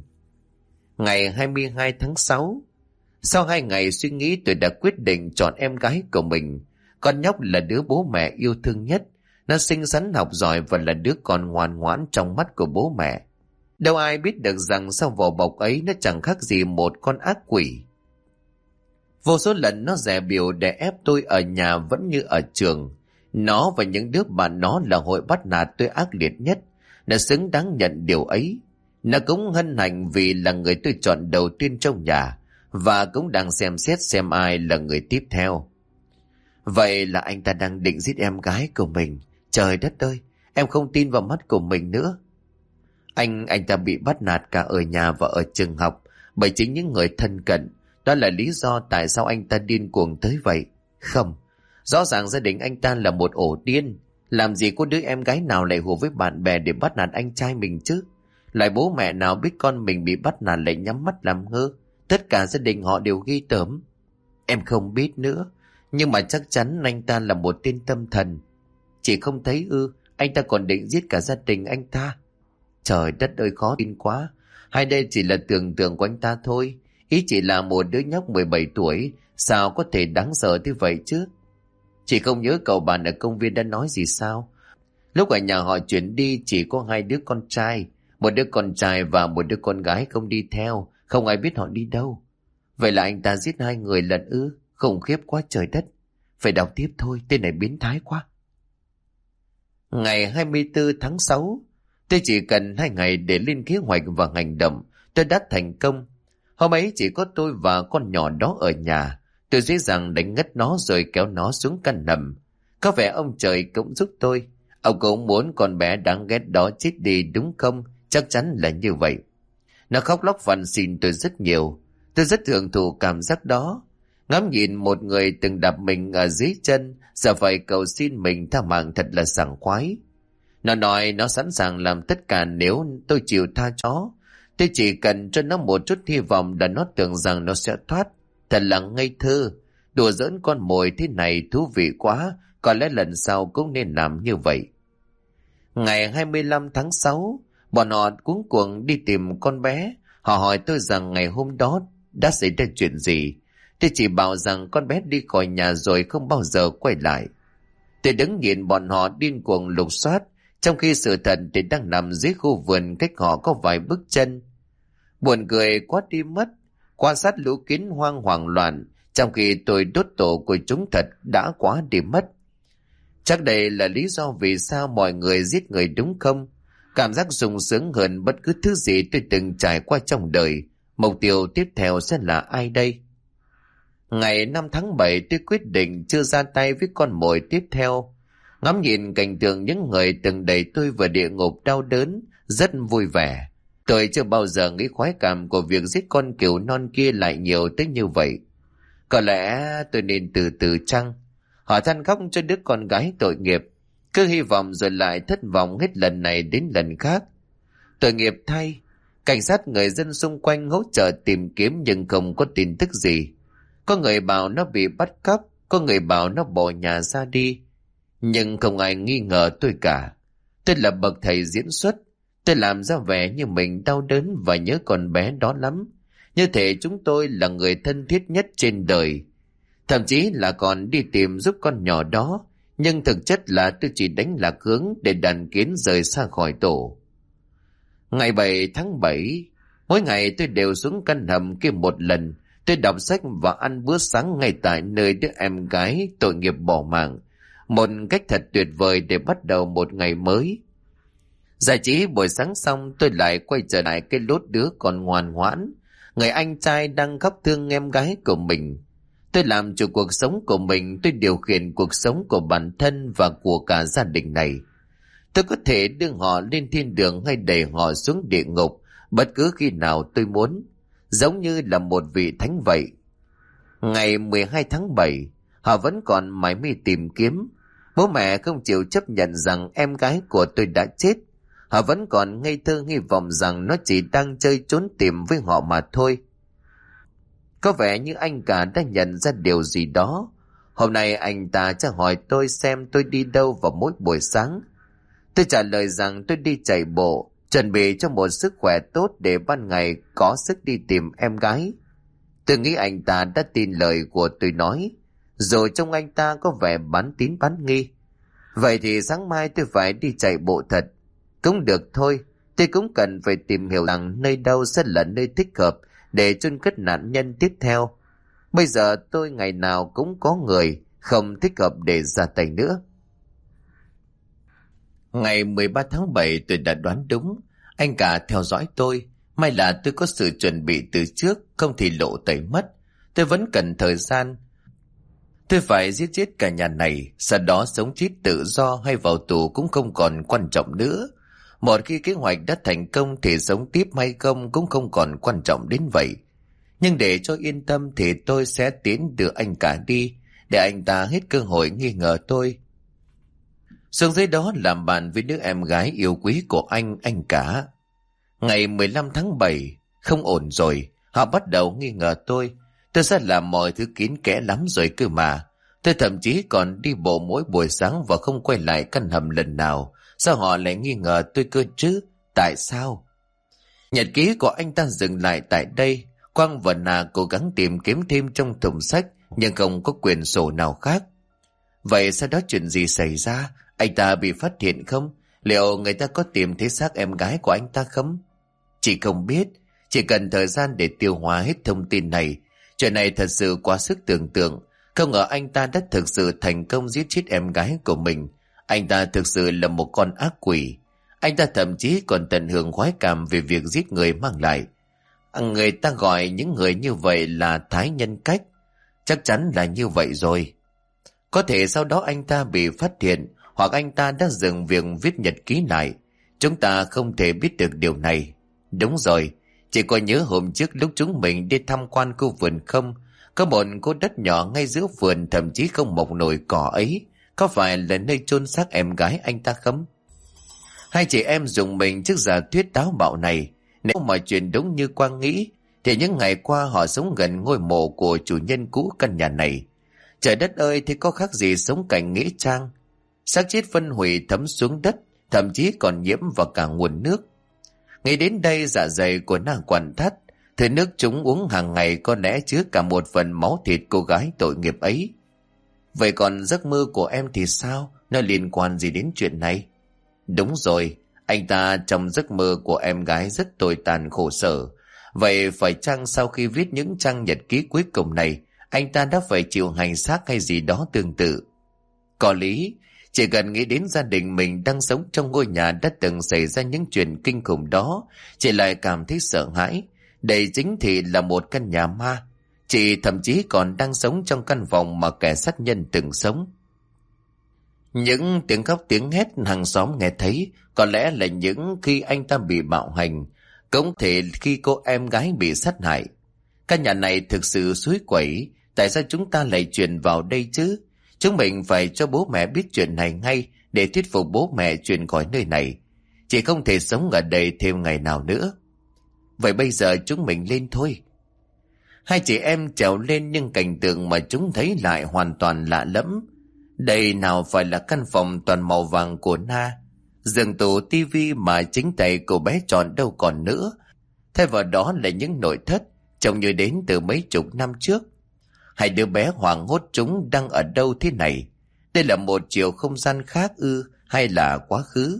Ngày 22 tháng 6, sau 2 ngày suy nghĩ tôi đã quyết định chọn em gái của mình. Con nhóc là đứa bố mẹ yêu thương nhất. Nó xinh xắn, học giỏi và là đứa con ngoan ngoãn trong mắt của bố mẹ. Đâu ai biết được rằng sau vỏ bọc ấy nó chẳng khác gì một con ác quỷ. Vô số lần nó dè bỉu để ép tôi ở nhà vẫn như ở trường. Nó và những đứa bạn nó là hội bắt nạt tôi ác liệt nhất. Nó xứng đáng nhận điều ấy. Nó cũng hân hạnh vì là người tôi chọn đầu tiên trong nhà, và cũng đang xem xét xem ai là người tiếp theo. Vậy là anh ta đang định giết em gái của mình. Trời đất ơi, em không tin vào mắt của mình nữa. Anh ta bị bắt nạt cả ở nhà và ở trường học bởi chính những người thân cận. Đó là lý do tại sao anh ta điên cuồng tới vậy. Không, rõ ràng gia đình anh ta là một ổ điên. Làm gì có đứa em gái nào lại hùa với bạn bè để bắt nạt anh trai mình chứ? Lại bố mẹ nào biết con mình bị bắt nạt lại nhắm mắt làm ngơ? Tất cả gia đình họ đều ghi tởm. Em không biết nữa, nhưng mà chắc chắn anh ta là một tên tâm thần. Chị không thấy ư? Anh ta còn định giết cả gia đình anh ta. Trời đất ơi, khó tin quá. Hay đây chỉ là tưởng tượng của anh ta thôi. Ý chỉ là một đứa nhóc 17 tuổi, sao có thể đáng sợ như vậy chứ? Chị không nhớ cậu bạn ở công viên đã nói gì sao? Lúc ở nhà họ chuyển đi chỉ có 2 đứa con trai, một đứa con trai và một đứa con gái không đi theo, không ai biết họ đi đâu. Vậy là anh ta giết 2 người lần ư? Khủng khiếp quá trời đất. Phải đọc tiếp thôi, tên này biến thái quá. Ngày 24 tháng 6, tôi chỉ cần 2 ngày để lên kế hoạch và hành động. Tôi đã thành công. Hôm ấy chỉ có tôi và con nhỏ đó ở nhà. Tôi dễ dàng đánh ngất nó rồi kéo nó xuống căn hầm. Có vẻ ông trời cũng giúp tôi. Ông cũng muốn con bé đáng ghét đó chết đi đúng không? chắc chắn là như vậy. Nó khóc lóc van xin tôi rất nhiều. Tôi rất hưởng thụ cảm giác đó. Ngắm nhìn một người từng đạp mình ở dưới chân, giờ phải cầu xin mình tha mạng thật là sảng khoái. Nó nói nó sẵn sàng làm tất cả nếu tôi chịu tha chó. Tôi chỉ cần cho nó một chút hy vọng là nó tưởng rằng nó sẽ thoát. Thật là ngây thơ. Đùa giỡn con mồi thế này thú vị quá. Có lẽ lần sau cũng nên làm như vậy. Ngày 25 tháng 6, bọn họ cuống cuồng đi tìm con bé. Họ hỏi tôi rằng ngày hôm đó đã xảy ra chuyện gì. Tôi chỉ bảo rằng con bé đi khỏi nhà rồi không bao giờ quay lại. Tôi đứng nhìn bọn họ điên cuồng lục soát, trong khi sự thật thì đang nằm dưới khu vườn cách họ có vài bước chân. Buồn cười quá đi mất, quan sát lũ kiến hoang hoảng loạn, trong khi tôi đốt tổ của chúng thật đã quá đi mất. Chắc đây là lý do vì sao mọi người giết người đúng không? Cảm giác sung sướng hơn bất cứ thứ gì tôi từng trải qua trong đời. Mục tiêu tiếp theo sẽ là ai đây? Ngày 5 tháng 7 tôi quyết định chưa ra tay với con mồi tiếp theo. Ngắm nhìn cảnh tượng những người từng đẩy tôi vào địa ngục đau đớn, rất vui vẻ. Tôi chưa bao giờ nghĩ khoái cảm của việc giết con cừu non kia lại nhiều tới như vậy. Có lẽ tôi nên từ từ chăng? Họ than khóc cho đứa con gái tội nghiệp. Cứ hy vọng rồi lại thất vọng hết lần này đến lần khác. Tội nghiệp thay, cảnh sát người dân xung quanh hỗ trợ tìm kiếm nhưng không có tin tức gì. Có người bảo nó bị bắt cóc, có người bảo nó bỏ nhà ra đi. Nhưng không ai nghi ngờ tôi cả. Tôi là bậc thầy diễn xuất. Tôi làm ra vẻ như mình đau đớn và nhớ con bé đó lắm. Như thể chúng tôi là người thân thiết nhất trên đời. Thậm chí là còn đi tìm giúp con nhỏ đó. Nhưng thực chất là tôi chỉ đánh lạc hướng để đàn kiến rời xa khỏi tổ. Ngày 7 tháng 7, mỗi ngày tôi đều xuống căn hầm kia một lần. Tôi đọc sách và ăn bữa sáng ngay tại nơi đứa em gái tội nghiệp bỏ mạng. Một cách thật tuyệt vời để bắt đầu một ngày mới. Giải trí buổi sáng xong tôi lại quay trở lại cái lốt đứa còn ngoan ngoãn. Người anh trai đang khóc thương em gái của mình. Tôi làm chủ cuộc sống của mình, tôi điều khiển cuộc sống của bản thân và của cả gia đình này. Tôi có thể đưa họ lên thiên đường hay đẩy họ xuống địa ngục bất cứ khi nào tôi muốn, giống như là một vị thánh vậy. Ngày 12 tháng 7, họ vẫn còn mải mê tìm kiếm. Bố mẹ không chịu chấp nhận rằng em gái của tôi đã chết. Họ vẫn còn ngây thơ hy vọng rằng nó chỉ đang chơi trốn tìm với họ mà thôi. Có vẻ như anh cả đã nhận ra điều gì đó. Hôm nay anh ta sẽ hỏi tôi xem tôi đi đâu vào mỗi buổi sáng. Tôi trả lời rằng tôi đi chạy bộ, chuẩn bị cho một sức khỏe tốt để ban ngày có sức đi tìm em gái. Tôi nghĩ anh ta đã tin lời của tôi nói, rồi trông anh ta có vẻ bán tín bán nghi. Vậy thì sáng mai tôi phải đi chạy bộ thật. Cũng được thôi, tôi cũng cần phải tìm hiểu rằng nơi đâu sẽ là nơi thích hợp để chôn cất nạn nhân tiếp theo. Bây giờ tôi ngày nào cũng có người không thích hợp để ra tay nữa. Ngày 13 tháng 7 tôi đã đoán đúng. Anh cả theo dõi tôi. May là tôi có sự chuẩn bị từ trước, không thì lộ tẩy mất. Tôi vẫn cần thời gian. Tôi phải giết chết cả nhà này, sau đó sống chết tự do hay vào tù cũng không còn quan trọng nữa. Một khi kế hoạch đã thành công thì sống tiếp hay không cũng không còn quan trọng đến vậy. Nhưng để cho yên tâm thì tôi sẽ tiến đưa anh cả đi, để anh ta hết cơ hội nghi ngờ tôi. Xuống dưới đó làm bạn với đứa em gái yêu quý của anh cả. Ngày 15 tháng 7, không ổn rồi, họ bắt đầu nghi ngờ tôi. Tôi sẽ làm mọi thứ kín kẽ lắm rồi cơ mà. Tôi thậm chí còn đi bộ mỗi buổi sáng và không quay lại căn hầm lần nào. Sao họ lại nghi ngờ tôi cơ chứ? Tại sao? Nhật ký của anh ta dừng lại tại đây. Quang và Na cố gắng tìm kiếm thêm trong thùng sách, nhưng không có quyển sổ nào khác. Vậy sau đó chuyện gì xảy ra? Anh ta bị phát hiện không? Liệu người ta có tìm thấy xác em gái của anh ta không? Chị không biết. Chỉ cần thời gian để tiêu hóa hết thông tin này. Chuyện này thật sự quá sức tưởng tượng. Không ngờ anh ta đã thực sự thành công giết chết em gái của mình. Anh ta thực sự là một con ác quỷ. Anh ta thậm chí còn tận hưởng khoái cảm về việc giết người mang lại. Người ta gọi những người như vậy là thái nhân cách. Chắc chắn là như vậy rồi. Có thể sau đó anh ta bị phát hiện, hoặc anh ta đã dừng việc viết nhật ký lại. Chúng ta không thể biết được điều này. Đúng rồi, chị có nhớ hôm trước lúc chúng mình đi tham quan khu vườn không? Có một khu đất nhỏ ngay giữa vườn, thậm chí không mọc nổi cỏ ấy. Có phải là nơi chôn xác em gái anh ta không? Hai chị em dùng mình trước giả thuyết táo bạo này. Nếu mọi chuyện đúng như Quang nghĩ, thì những ngày qua họ sống gần ngôi mộ của chủ nhân cũ căn nhà này. Trời đất ơi, thì có khác gì sống cạnh nghĩa trang. Xác chết phân hủy thấm xuống đất, thậm chí còn nhiễm vào cả nguồn nước. Nghĩ đến đây, dạ dày của nàng quặn thắt. Thứ nước chúng uống hàng ngày có lẽ chứa cả một phần máu thịt cô gái tội nghiệp ấy. Vậy còn giấc mơ của em thì sao? Nó liên quan gì đến chuyện này? Đúng rồi, anh ta trong giấc mơ của em gái rất tồi tàn khổ sở. Vậy phải chăng sau khi viết những trang nhật ký cuối cùng này, anh ta đã phải chịu hành xác hay gì đó tương tự? Có lý, chỉ cần nghĩ đến gia đình mình đang sống trong ngôi nhà đã từng xảy ra những chuyện kinh khủng đó, chị lại cảm thấy sợ hãi. Đây chính thì là một căn nhà ma. Chị thậm chí còn đang sống trong căn phòng mà kẻ sát nhân từng sống. Những tiếng khóc tiếng hét hàng xóm nghe thấy, có lẽ là những khi anh ta bị bạo hành, cũng thể khi cô em gái bị sát hại. Căn nhà này thực sự suối quẩy, tại sao chúng ta lại chuyển vào đây chứ? Chúng mình phải cho bố mẹ biết chuyện này ngay để thuyết phục bố mẹ chuyển khỏi nơi này. Chị không thể sống ở đây thêm ngày nào nữa. Vậy bây giờ chúng mình lên thôi. Hai chị em trèo lên, nhưng cảnh tượng mà chúng thấy lại hoàn toàn lạ lẫm. Đây nào phải là căn phòng toàn màu vàng của Na. Giường tủ tivi mà chính tay cô bé chọn đâu còn nữa. Thay vào đó là những nội thất trông như đến từ mấy chục năm trước. Hai đứa bé hoảng hốt, chúng đang ở đâu thế này? Đây là một chiều không gian khác ư, hay là quá khứ?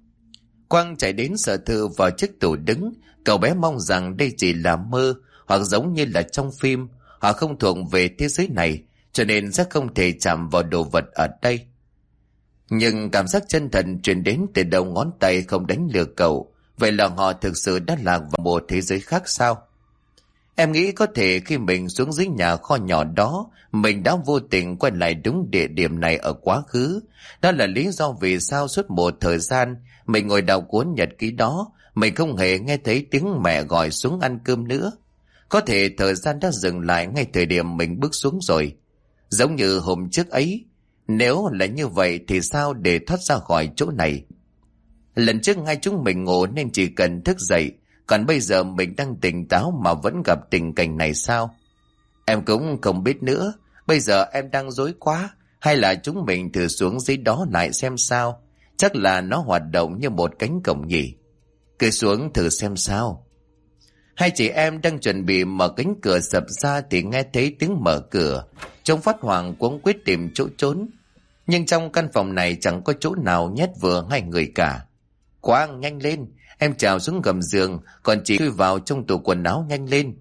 Quang chạy đến sở thư vào chiếc tủ đứng. Cậu bé mong rằng đây chỉ là mơ, hoặc giống như là trong phim. Họ không thuộc về thế giới này, cho nên sẽ không thể chạm vào đồ vật ở đây. Nhưng cảm giác chân thật truyền đến từ đầu ngón tay không đánh lừa cậu. Vậy là họ thực sự đã lạc vào một thế giới khác sao? Em nghĩ có thể khi mình xuống dưới nhà kho nhỏ đó, mình đã vô tình quay lại đúng địa điểm này ở quá khứ. Đó là lý do vì sao suốt một thời gian mình ngồi đọc cuốn nhật ký đó, mình không hề nghe thấy tiếng mẹ gọi xuống ăn cơm nữa. Có thể thời gian đã dừng lại ngay thời điểm mình bước xuống rồi. Giống như hôm trước ấy. Nếu là như vậy thì sao để thoát ra khỏi chỗ này? Lần trước hai chúng mình ngủ nên chỉ cần thức dậy, còn bây giờ mình đang tỉnh táo mà vẫn gặp tình cảnh này sao? Em cũng không biết nữa. Bây giờ em đang rối quá. Hay là chúng mình thử xuống dưới đó lại xem sao? Chắc là nó hoạt động như một cánh cổng nhỉ. Cứ xuống thử xem sao. Hai chị em đang chuẩn bị mở cánh cửa sập ra thì nghe thấy tiếng mở cửa. Trông phát hoảng cuống quýt tìm chỗ trốn. Nhưng trong căn phòng này chẳng có chỗ nào nhét vừa hai người cả. Quang, nhanh lên, em trèo xuống gầm giường, còn chị chui vào trong tủ quần áo nhanh lên.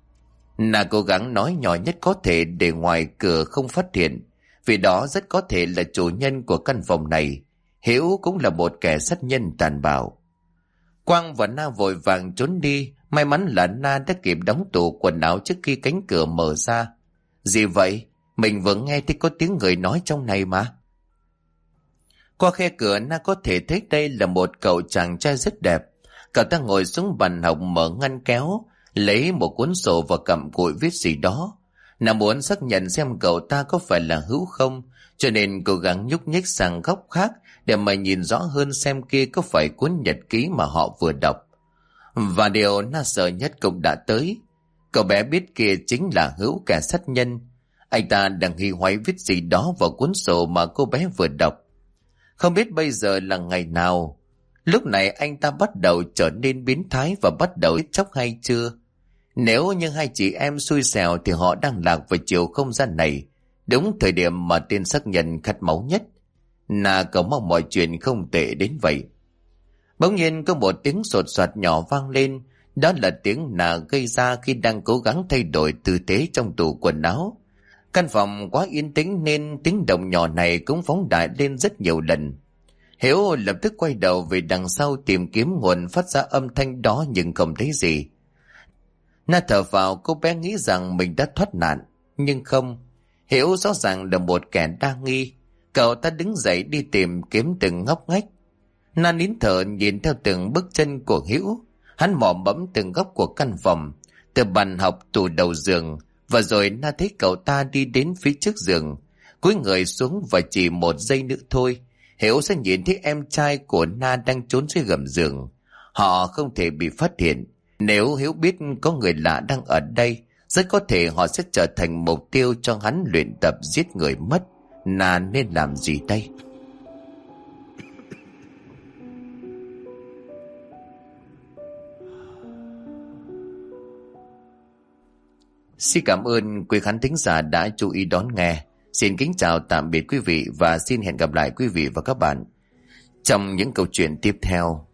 Nà cố gắng nói nhỏ nhất có thể để ngoài cửa không phát hiện, vì đó rất có thể là chủ nhân của căn phòng này. Hiếu cũng là một kẻ sát nhân tàn bạo. Quang và Na vội vàng trốn đi. May mắn là Na đã kịp đóng tủ quần áo trước khi cánh cửa mở ra. Gì vậy? Mình vừa nghe thấy có tiếng người nói trong này mà. Qua khe cửa, Na có thể thấy đây là một cậu chàng trai rất đẹp. Cậu ta ngồi xuống bàn học mở ngăn kéo, lấy một cuốn sổ và cặm cụi viết gì đó. Na muốn xác nhận xem cậu ta có phải là Hữu không, cho nên cố gắng nhúc nhích sang góc khác để mà nhìn rõ hơn xem kia có phải cuốn nhật ký mà họ vừa đọc. Và điều Na sợ nhất cũng đã tới. Cậu bé biết kia chính là Hữu, kẻ sát nhân. Anh ta đang ghi hoáy viết gì đó vào cuốn sổ mà cô bé vừa đọc. Không biết bây giờ là ngày nào. Lúc này anh ta bắt đầu trở nên biến thái và bắt đầu giết chóc hay chưa? Nếu như hai chị em xui xẻo thì họ đang lạc vào chiều không gian này, đúng thời điểm mà tên sát nhân khát máu nhất. Na cầu mong mọi chuyện không tệ đến vậy. Bỗng nhiên có một tiếng sột soạt nhỏ vang lên. Đó là tiếng Na gây ra khi đang cố gắng thay đổi tư thế trong tủ quần áo. Căn phòng quá yên tĩnh nên tiếng động nhỏ này cũng phóng đại lên rất nhiều lần. Hiếu lập tức quay đầu về đằng sau tìm kiếm nguồn phát ra âm thanh đó, nhưng không thấy gì. Na thở vào, cô bé nghĩ rằng mình đã thoát nạn. Nhưng không, Hiếu rõ ràng là một kẻ đa nghi. Cậu ta đứng dậy đi tìm kiếm từng ngóc ngách. Na nín thở nhìn theo từng bước chân của Hữu. Hắn mò mẫm từng góc của căn phòng, từ bàn học, tủ đầu giường, và rồi Na thấy cậu ta đi đến phía trước giường, cúi người xuống, và chỉ một giây nữa thôi, Hiếu sẽ nhìn thấy em trai của Na đang trốn dưới gầm giường. Họ không thể bị phát hiện. Nếu Hiếu biết có người lạ đang ở đây, rất có thể họ sẽ trở thành mục tiêu cho hắn luyện tập giết người mất. Na nên làm gì đây? Xin cảm ơn quý khán thính giả đã chú ý đón nghe. Xin kính chào tạm biệt quý vị và xin hẹn gặp lại quý vị và các bạn trong những câu chuyện tiếp theo.